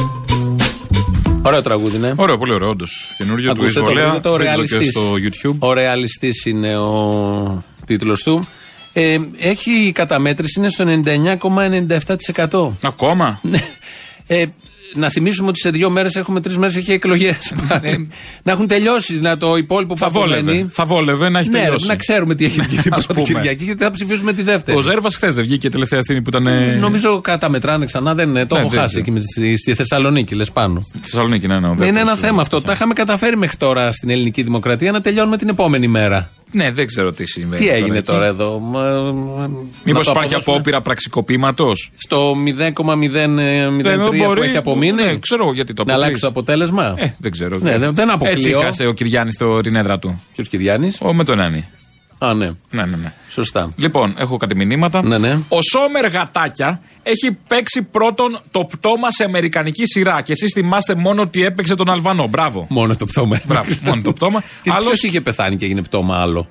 Ωραίο τραγούδι, ναι. Ωραίο, πολύ ωραίο, όντως. Καινούργιο του Ισβολέα, το Ρεαλιστής. Στο YouTube. Ο Ρεαλιστής είναι ο τίτλος του. Ε, έχει καταμέτρηση, είναι στο ενενήντα εννιά κόμμα ενενήντα επτά τοις εκατό. Ακόμα. ε, Να θυμίσουμε ότι σε δύο μέρες έχουμε τρεις μέρες έχει εκλογές. Να έχουν τελειώσει, να το υπόλοιπο που θα βόλευε. Θα βόλευε να έχει ναι, τελειώσει. Να ξέρουμε τι έχει βγει την πρώτη Κυριακή, γιατί θα ψηφίσουμε τη δεύτερη. Ο Ζέρβας χθες δεν βγήκε τελευταία στιγμή που ήταν. Νομίζω καταμετράνε ξανά, δεν το έχω χάσει εκεί στη, στη Θεσσαλονίκη, λες πάνω. Στη Θεσσαλονίκη, ναι, ναι. Είναι ένα θέμα αυτό. Τα είχαμε καταφέρει μέχρι τώρα στην ελληνική δημοκρατία να τελειώνουμε την επόμενη μέρα. Ναι, δεν ξέρω τι συμβαίνει. Τι έγινε τώρα, τώρα εδώ. Μήπως υπάρχει απόπειρα πραξικοπήματος? Στο μηδέν κόμμα μηδέν μηδέν τρία που έχει απομείνει. Ναι, ξέρω γιατί το να αλλάξει το αποτέλεσμα. Ε, δεν ξέρω. Ναι, δεν, δεν αποκλείω. Έτσι χάσε ο Κυριάννης την έδρα του. Ποιος Κυριάννης? Ο με τον Άννη. Α, ναι. Ναι, ναι, ναι. Σωστά. Λοιπόν, έχω κάτι μηνύματα. Ναι, ναι. Ο Σόμερ Γατάκια έχει παίξει πρώτον το πτώμα σε αμερικανική σειρά. Και εσείς θυμάστε μόνο ότι έπαιξε τον Αλβανό. Μπράβο. Μόνο το πτώμα. Μπράβο, μόνο το πτώμα. Άλλος... Ποιος είχε πεθάνει και έγινε πτώμα άλλο?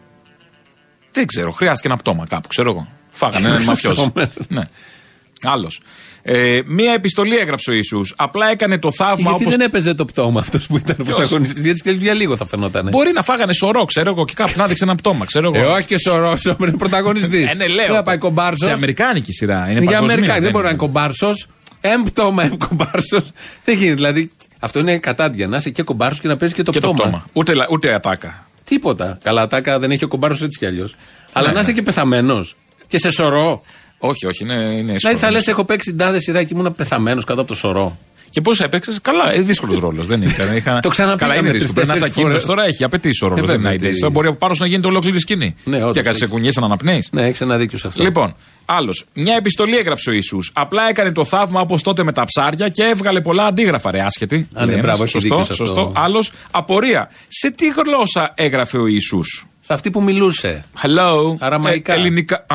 Δεν ξέρω. Χρειάστηκε ένα πτώμα κάπου, ξέρω εγώ. Φάγανε έναν μαφιόζο. Ναι. Άλλος. Ε, μία επιστολή έγραψε ο Ιησούς. Απλά έκανε το θαύμα. Γιατί όπως... δεν έπαιζε το πτώμα αυτός που ήταν πρωταγωνιστής? Γιατί για λίγο θα φαινόταν. Μπορεί να φάγανε σωρό, ξέρω εγώ, και κάπου να δείξει ένα πτώμα, ξέρω εγώ. Ε, όχι και σωρό, είναι πρωταγωνιστής. Ε, ναι, λέω. Δεν θα πάει κομπάρσος. Σε αμερικάνικη σειρά. Είναι για αμερικάνικη. Δεν είναι. μπορεί να είναι κομπάρσος. Εμ πτώμα, εμ κομπάρσος. Δεν γίνεται. Δηλαδή αυτό είναι κατάντια. Να είσαι και κομπάρσος και να παίζει και το και πτώμα. Το πτώμα. Ούτε, ούτε ατάκα. Τίποτα. Καλά, ατάκα δεν έχει ο κομπάρσος έτσι κι αλλιώς. Αλλά να είσαι και πεθαμένος. Και σε σωρό. Όχι, όχι, είναι, είναι δηλαδή θα λες, έχω παίξει την τάδε σειρά και ήμουν πεθαμένος κάτω από το σωρό. Και πώς έπαιξες? Καλά, ε, δύσκολος ρόλος. Δεν είναι. Είχα... το ξαναπήγαμε. Καλά, είναι δύσκολο. Ένα ακίνητο τώρα έχει απαιτήσει ο ρόλος. Δεν είναι idea. Μπορεί από πάνω να γίνεται ολόκληρη σκηνή. Ναι, και έκανε σε κουνιές να αναπνέεις. Ναι, έχεις ένα δίκιο σε αυτό. Λοιπόν, άλλος. Μια επιστολή έγραψε ο Ιησούς. Απλά έκανε το θαύμα όπως τότε με τα ψάρια και έβγαλε πολλά αντίγραφα. Ρε, άσχετη. Α, ναι, μπράβο, σωστό, σωστό. Άλλος. Απορία. Σε τι γλώσσα έγραφε ο Ιησούς? Σε αυτή που μιλούσε. Hello. Αραμαϊκά. Ε, ελληνικά.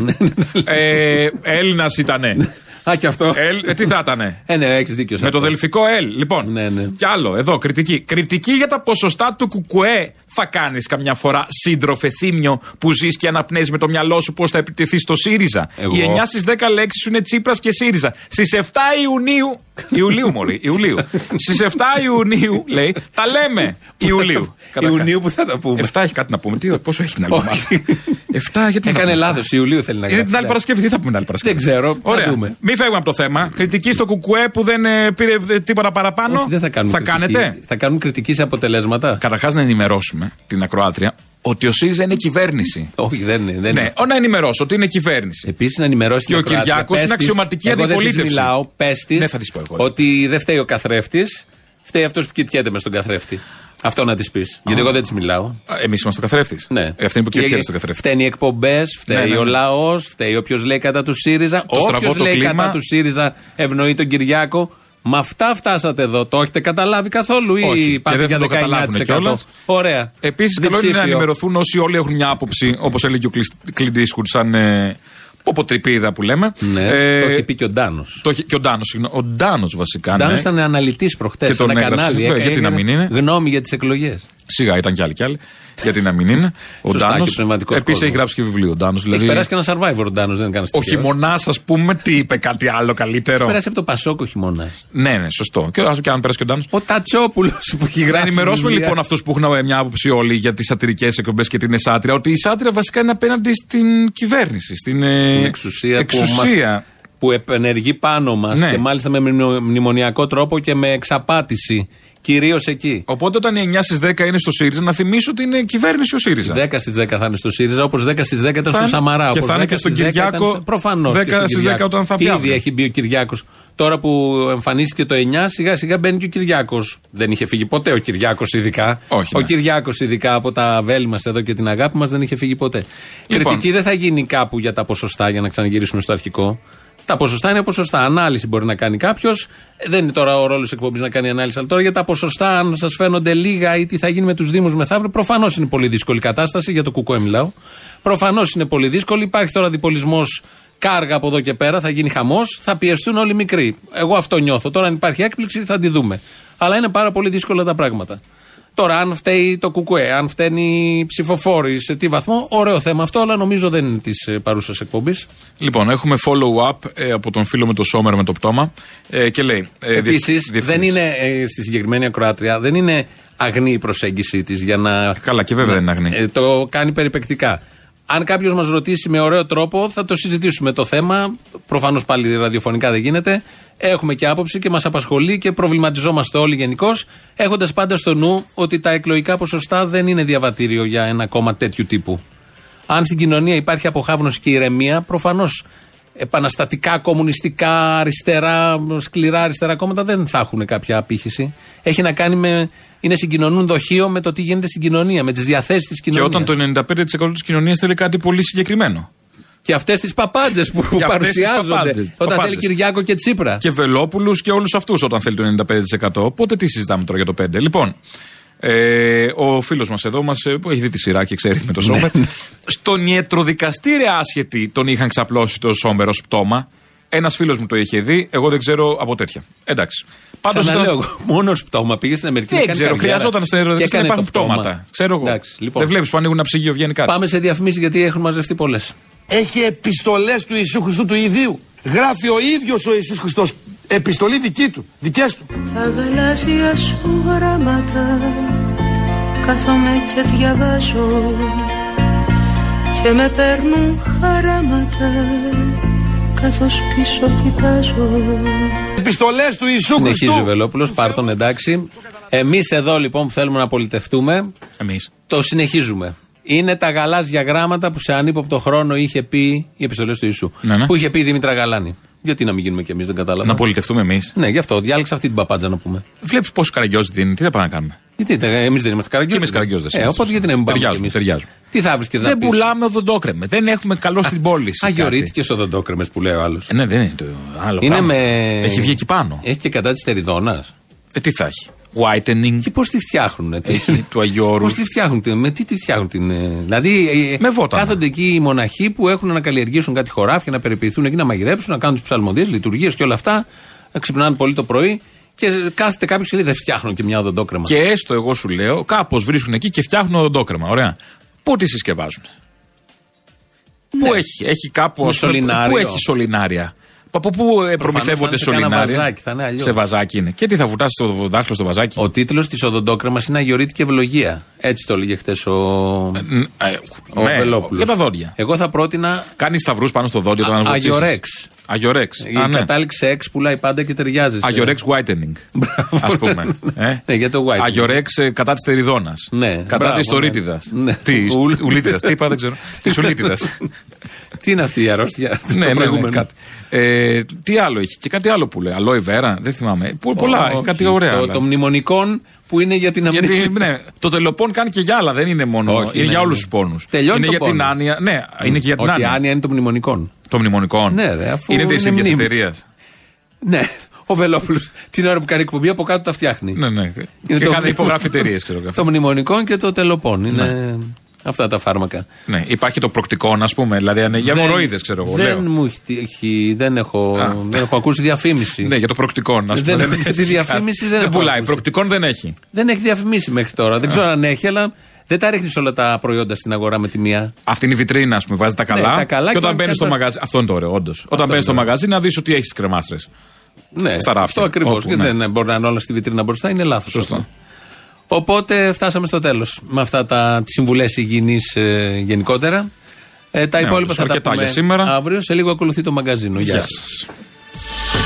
ε, Έλληνας ήτανε. Α, και αυτό. Ελ, ε, τι θα ήτανε? Ε, ναι, έχεις δίκιο σε με αυτό. Το δελφικό Ελ. Λοιπόν. Ναι, ναι. Κι άλλο, εδώ, κριτική. Κριτική για τα ποσοστά του Κουκουέ. Θα κάνεις καμιά φορά, σύντροφε θύμιο, που ζεις και αναπνέεις με το μυαλό σου πώς θα επιτεθεί στο ΣΥΡΙΖΑ? Εγώ. Οι εννιά στις δέκα λέξεις σου είναι Τσίπρας και ΣΥΡΙΖΑ. Στις εφτά Ιουνίου. Ιουλίου, μωρή. Ιουλίου. Στις εφτά Ιουνίου, λέει, τα λέμε. Ιουλίου. Ιουνίου που θα τα πούμε. εφτά έχει κάτι να πούμε. Τι, πόσο έχει να πούμε? εφτά, γιατί. Έκανε λάθος. Ιουλίου θέλει να κάνει. Είναι την άλλη Παρασκευή. Τι θα πούμε την άλλη Παρασκευή? Δεν ξέρω. Ωραία. Μην φεύγουμε από το θέμα. Κριτική στο Κουκουέ που δεν ε, πήρε τίποτα παραπάνω. Όχι, δεν θα κάνουμε θα κριτική. Κάνετε. Θα κάνουν κριτική σε αποτελέσματα. Καταρχάς να ενημερώσουμε την ακροάτρια ότι ο ΣΥΡΙΖΑ είναι κυβέρνηση. Όχι, δεν είναι. Δεν ναι, ο, να ενημερώσω ότι είναι κυβέρνηση. Επίσης να ενημερώσει και ο Κυριάκος είναι αξιωματική αντιπολίτευση. Εγώ δεν της μιλάω, πες της ναι, θα της πω εγώ. Ότι δεν φταίει ο καθρέφτης, φταίει αυτός που κοιτιέται μες στον καθρέφτη. Αυτό να της πεις. Γιατί εγώ δεν της μιλάω. Εμείς είμαστε ο καθρέφτης. Ναι. Ε, αυτή είναι που κοιτιέται στον καθρέφτη. Φταίνει οι εκπομπές, φταίει ναι, ναι, ναι. ο λαός, φταίει όποιος λέει κατά του ΣΥΡΙΖΑ. Όποιος λέει κλίμα. Κατά του ΣΥΡΙΖΑ ευνοεί τον Κυριάκο. Με αυτά φτάσατε εδώ. Το έχετε καταλάβει καθόλου ή πάτε για δεκαεννιά τοις εκατό? Ωραία. Επίσης, καλό είναι να ενημερωθούν όσοι όλοι έχουν μια άποψη, όπως έλεγε ο Κλιντ Ίσχουρ, σαν ε, Ποποτρυπίδα που λέμε. Ναι, ε, το έχει πει και ο Ντάνος. Το, και ο Ντάνος, ο Ντάνος βασικά. Ο Ντάνος ναι. ήταν αναλυτής προχτές. Ένα κανάλι. Βέβαια, γιατί να μην είναι. Γνώμη για τις εκλογές. Σιγά, ήταν κι άλλοι κι άλλοι. Γιατί να μην είναι. Ο Ντάνος. Επίσης έχει γράψει και βιβλίο. Ο Ντάνος, δηλαδή... Έχει περάσει και ένα survivor ο Ντάνος, δεν έκανε. Ο χειμωνάς, ας πούμε, τι είπε κάτι άλλο καλύτερο. Έχει περάσει από το Πασόκ ο χειμωνάς. Ναι, ναι, σωστό. Και, και αν περάσει και ο Ντάνος. Ο Τατσόπουλος που έχει γράψει. Να ενημερώσουμε λοιπόν αυτούς που έχουν μια άποψη όλοι για τις σατυρικές εκπομπές και την εσάτρια, ότι η σάτρια βασικά είναι απέναντι στην κυβέρνηση, στην, στην εξουσία. εξουσία. Που, μας, που επενεργεί πάνω μας, ναι. Και μάλιστα με μνημονιακό τρόπο και με εξαπάτηση. Κυρίως εκεί. Οπότε όταν οι εννιά στις δέκα είναι στο ΣΥΡΙΖΑ, να θυμίσω ότι είναι κυβέρνηση ο ΣΥΡΙΖΑ. δέκα στις δέκα θα είναι στο ΣΥΡΙΖΑ, όπως δέκα στις δέκα ήταν στο Σαμαρά. Και θα είναι και στον Κυριάκο. Προφανώς. δέκα στις δέκα όταν θα πει. Ήδη έχει μπει ο Κυριάκος. Τώρα που εμφανίστηκε το εννιά, σιγά σιγά μπαίνει και ο Κυριάκος. Δεν είχε φύγει ποτέ ο Κυριάκος ειδικά. Όχι, ο ναι. Κυριάκος ειδικά από τα βέλη μας εδώ και την αγάπη μας δεν είχε φύγει ποτέ. Λοιπόν. Κριτική δεν θα γίνει κάπου για τα ποσοστά, για να ξαναγυρίσουμε στο αρχικό. Τα ποσοστά είναι ποσοστά. Ανάλυση μπορεί να κάνει κάποιος. Δεν είναι τώρα ο ρόλος εκπομπής να κάνει ανάλυση. Αλλά τώρα για τα ποσοστά, αν σας φαίνονται λίγα ή τι θα γίνει με τους Δήμους μεθαύριο, προφανώς είναι πολύ δύσκολη κατάσταση. Για το ΚΚΕ μιλάω. Προφανώς είναι πολύ δύσκολη. Υπάρχει τώρα διπολισμός κάργα από εδώ και πέρα. Θα γίνει χαμός. Θα πιεστούν όλοι μικροί. Εγώ αυτό νιώθω. Τώρα, αν υπάρχει έκπληξη, θα τη δούμε. Αλλά είναι πάρα πολύ δύσκολα τα πράγματα. Τώρα, αν φταίει το ΚΚΕ, αν φταίνει οι ψηφοφόροι, σε τι βαθμό, ωραίο θέμα αυτό, αλλά νομίζω δεν είναι της ε, παρούσας εκπομπής. Λοιπόν, έχουμε follow-up ε, από τον φίλο με το Σόμερ με το πτώμα ε, και λέει. Ε, Επίσης, δεν είναι ε, στη συγκεκριμένη ακροάτρια, δεν είναι αγνή η προσέγγιση της για να. Καλά, και βέβαια να, δεν είναι αγνή. Ε, το κάνει περιπεκτικά. Αν κάποιος μας ρωτήσει με ωραίο τρόπο, θα το συζητήσουμε το θέμα. Προφανώς πάλι ραδιοφωνικά δεν γίνεται. Έχουμε και άποψη και μας απασχολεί και προβληματιζόμαστε όλοι γενικώς, έχοντας πάντα στο νου ότι τα εκλογικά ποσοστά δεν είναι διαβατήριο για ένα κόμμα τέτοιου τύπου. Αν στην κοινωνία υπάρχει αποχάβνωση και ηρεμία, προφανώς επαναστατικά, κομμουνιστικά, αριστερά, σκληρά αριστερά κόμματα δεν θα έχουν κάποια απήχηση. Έχει να κάνει με. Είναι συγκοινωνούν δοχείο με το τι γίνεται στην κοινωνία, με τις διαθέσεις της κοινωνίας. Και όταν το ενενήντα πέντε τοις εκατό της κοινωνίας θέλει κάτι πολύ συγκεκριμένο. Και αυτές τις παπάντζες που παρουσιάζονται. Παπάντζες, όταν παπάντζες. θέλει Κυριάκο και Τσίπρα. Και Βελόπουλους και όλους αυτούς όταν θέλει το ενενήντα πέντε τοις εκατό. Οπότε τι συζητάμε τώρα για το πέντε. Λοιπόν, ε, ο φίλος μας εδώ μας, που έχει δει τη σειρά και ξέρει με το Σόμερ. Στον ιατροδικαστήριο άσχετη τον είχαν ξαπλώσει το Σόμερ ως πτώμα. Ένας φίλος μου το είχε δει, εγώ δεν ξέρω από τέτοια. Εντάξει. Πάντως ήταν... λέω, μόνος πτώμα. Πήγε στην Αμερική. Δεν ξέρω, χρειαζόταν στον ιατροδικαστήριο να υπάρχουν πτώματα. Ξέρω εγώ. Εντάξει, λοιπόν. Δεν βλέπεις που ανοίγουν ένα ψυγείο, βγαίνει κάτι. Πάμε σε διαφημίσεις γιατί έχουν μαζευτεί πολλές. Έχει επιστολές του Ιησού Χριστού του ιδίου. Γράφει ο ίδιος ο Ιησούς Χριστός. Επιστολή δική του, δικές του. Τα γαλάζια σου γράμματα κάθομαι και διαβάζω και με παίρνουν χαράματα καθώς πίσω κοιτάζω. Επιστολές του Ιησού Χριστού. Συνεχίζει ο Βελόπουλος, πάρ' τον εντάξει. Εμείς εδώ λοιπόν που θέλουμε να πολιτευτούμε, εμείς το συνεχίζουμε. Είναι τα γαλάζια γράμματα που σε ανύποπτο χρόνο είχε πει οι επιστολές του Ιησού. Ναι, ναι. Που είχε πει η Δήμητρα Γαλάνη. Γιατί να μην γίνουμε κι εμείς, δεν κατάλαβα. Να πολιτευτούμε εμείς. Ναι, γι' αυτό διάλεξα αυτή την παπάντζα να πούμε. Βλέπεις πόσο καραγκιόζη δίνει, τι θα πάμε να κάνουμε. Γιατί εμείς δεν είμαστε καραγκιόζοι. Και εμείς καραγκιόζες. Ε, οπότε γιατί να μην πάμε κι εμείς. Ταιριάζουμε. Τι θα βρεις και δεν πουλάμε οδοντόκρεμε. Δεν έχουμε καλό στην πόλη. Αγιορείτικες οδοντόκρεμες που λέει ο άλλος. Ε, ναι, δεν είναι το άλλο. Είναι με... Έχει βγει εκεί πάνω. Έχει και κατά της τεριδόνας. Ε, τι θα έχει. Whitening. Και πώς τη φτιάχνουν. Έχει του Αγιώρου. Πώς τη φτιάχνουν. Με τι τη φτιάχνουν την. Δηλαδή. Με βότανα. Κάθονται εκεί οι μοναχοί που έχουν να καλλιεργήσουν κάτι χωράφια, να περιποιηθούν εκεί, να μαγειρέψουν, να κάνουν τις ψαλμοδίες, λειτουργίες και όλα αυτά. Ξυπνάνε πολύ το πρωί. Και κάθεται κάποιος και λέει: δεν φτιάχνουν και μια οδοντόκρεμα. Και έστω, εγώ σου λέω, κάπως βρίσκουν εκεί και φτιάχνουν οδοντόκρεμα. Ωραία. Πού τη συσκευάζουν. Ναι. Πού έχει, έχει κάπου. Πού έχει σωληνάρια. Από πού προμηθεύονται σωληνάρια. Σε βαζάκι είναι. Και τι θα βουτάσει το δάχτυλο στο βαζάκι. Ο τίτλος της οδοντόκρεμας είναι Αγιορείτικη Ευλογία. Έτσι το έλεγε χτες ο, ε, ο ναι, Βελόπουλος. Για τα δόντια. Εγώ θα πρότεινα. Κάνει σταυρούς πάνω στο δόντιο όταν βουτήσεις. Αγιορέξ. Αγιορέξ. Η Α, ναι. κατάληξη εξ πουλάει πάντα και ταιριάζει. Αγιορέξ whitening. Ας πούμε. ε? Ναι, για το whitening. Αγιορέξ κατά της τεριδόνας. Ναι. Κατά της τορίτιδας. Ναι. Τι ουλίτιδας. Τι είπα, δεν ξέρω. Τη ουλίτιδας. Τι είναι αυτή η αρρώστια. Ναι, ναι, ναι, κάτι. Ε, τι άλλο έχει. Και κάτι άλλο που λέει. Αλόι βέρα, δεν θυμάμαι. Πολλά, έχει κάτι ωραία. Το μνημονικών που είναι για την αμνηστία. Ναι, το τελοπών κάνει και για άλλα, δεν είναι μόνο. Όχι, είναι ναι, για όλους ναι. τους πόνους. Τελειώνει είναι το για πόνο. την άνοια. Ναι, είναι και για την Όχι, άνοια. Η άνοια είναι το μνημονικών. Το μνημονικών. Ναι, ρε, αφού είναι τη ίδια εταιρεία. Ναι, ο Βελόπουλος την ώρα που κάνει εκπομπή από κάτω τα φτιάχνει. Ναι, ναι. Είναι και το... κάνει υπογράφει εταιρείες, ξέρω. Το μνημονικών και το τελοπών. Είναι... Αυτά τα φάρμακα. Ναι, υπάρχει το προκτικόν, α πούμε. Δηλαδή, για μοροίδες, ξέρω εγώ. Δεν λέω. μου έχει. Δεν έχω, δεν έχω ακούσει διαφήμιση. Ναι, για το προκτικόν, α πούμε. Δεν, δεν, τη διαφήμιση δεν, δεν πουλάει. Προκτικόν δεν έχει. Δεν έχει διαφημίσει μέχρι τώρα. Δεν ξέρω αν έχει, αλλά δεν τα ρίχνει όλα τα προϊόντα στην αγορά με τη μία. Αυτή είναι η βιτρίνα, α πούμε. Βάζει τα καλά. Ναι, τα καλά και, και όταν μπαίνει στο πας... μαγαζί. Αυτό είναι το ωραίο, όντως. Όταν μπαίνει στο μαγαζί να δει ότι έχει τι κρεμάστρες. Ναι, στα ράφια. Αυτό ακριβώς. Και ναι. δεν μπορεί να είναι όλα στη βιτρίνα μπροστά, είναι λάθος. Σωστό. Οπότε φτάσαμε στο τέλος με αυτά τα συμβουλές υγιεινής ε, γενικότερα. Ε, τα ναι, υπόλοιπα θα τα πούμε σήμερα. αύριο. Σε λίγο ακολουθεί το μαγαζίνο. Γεια σας.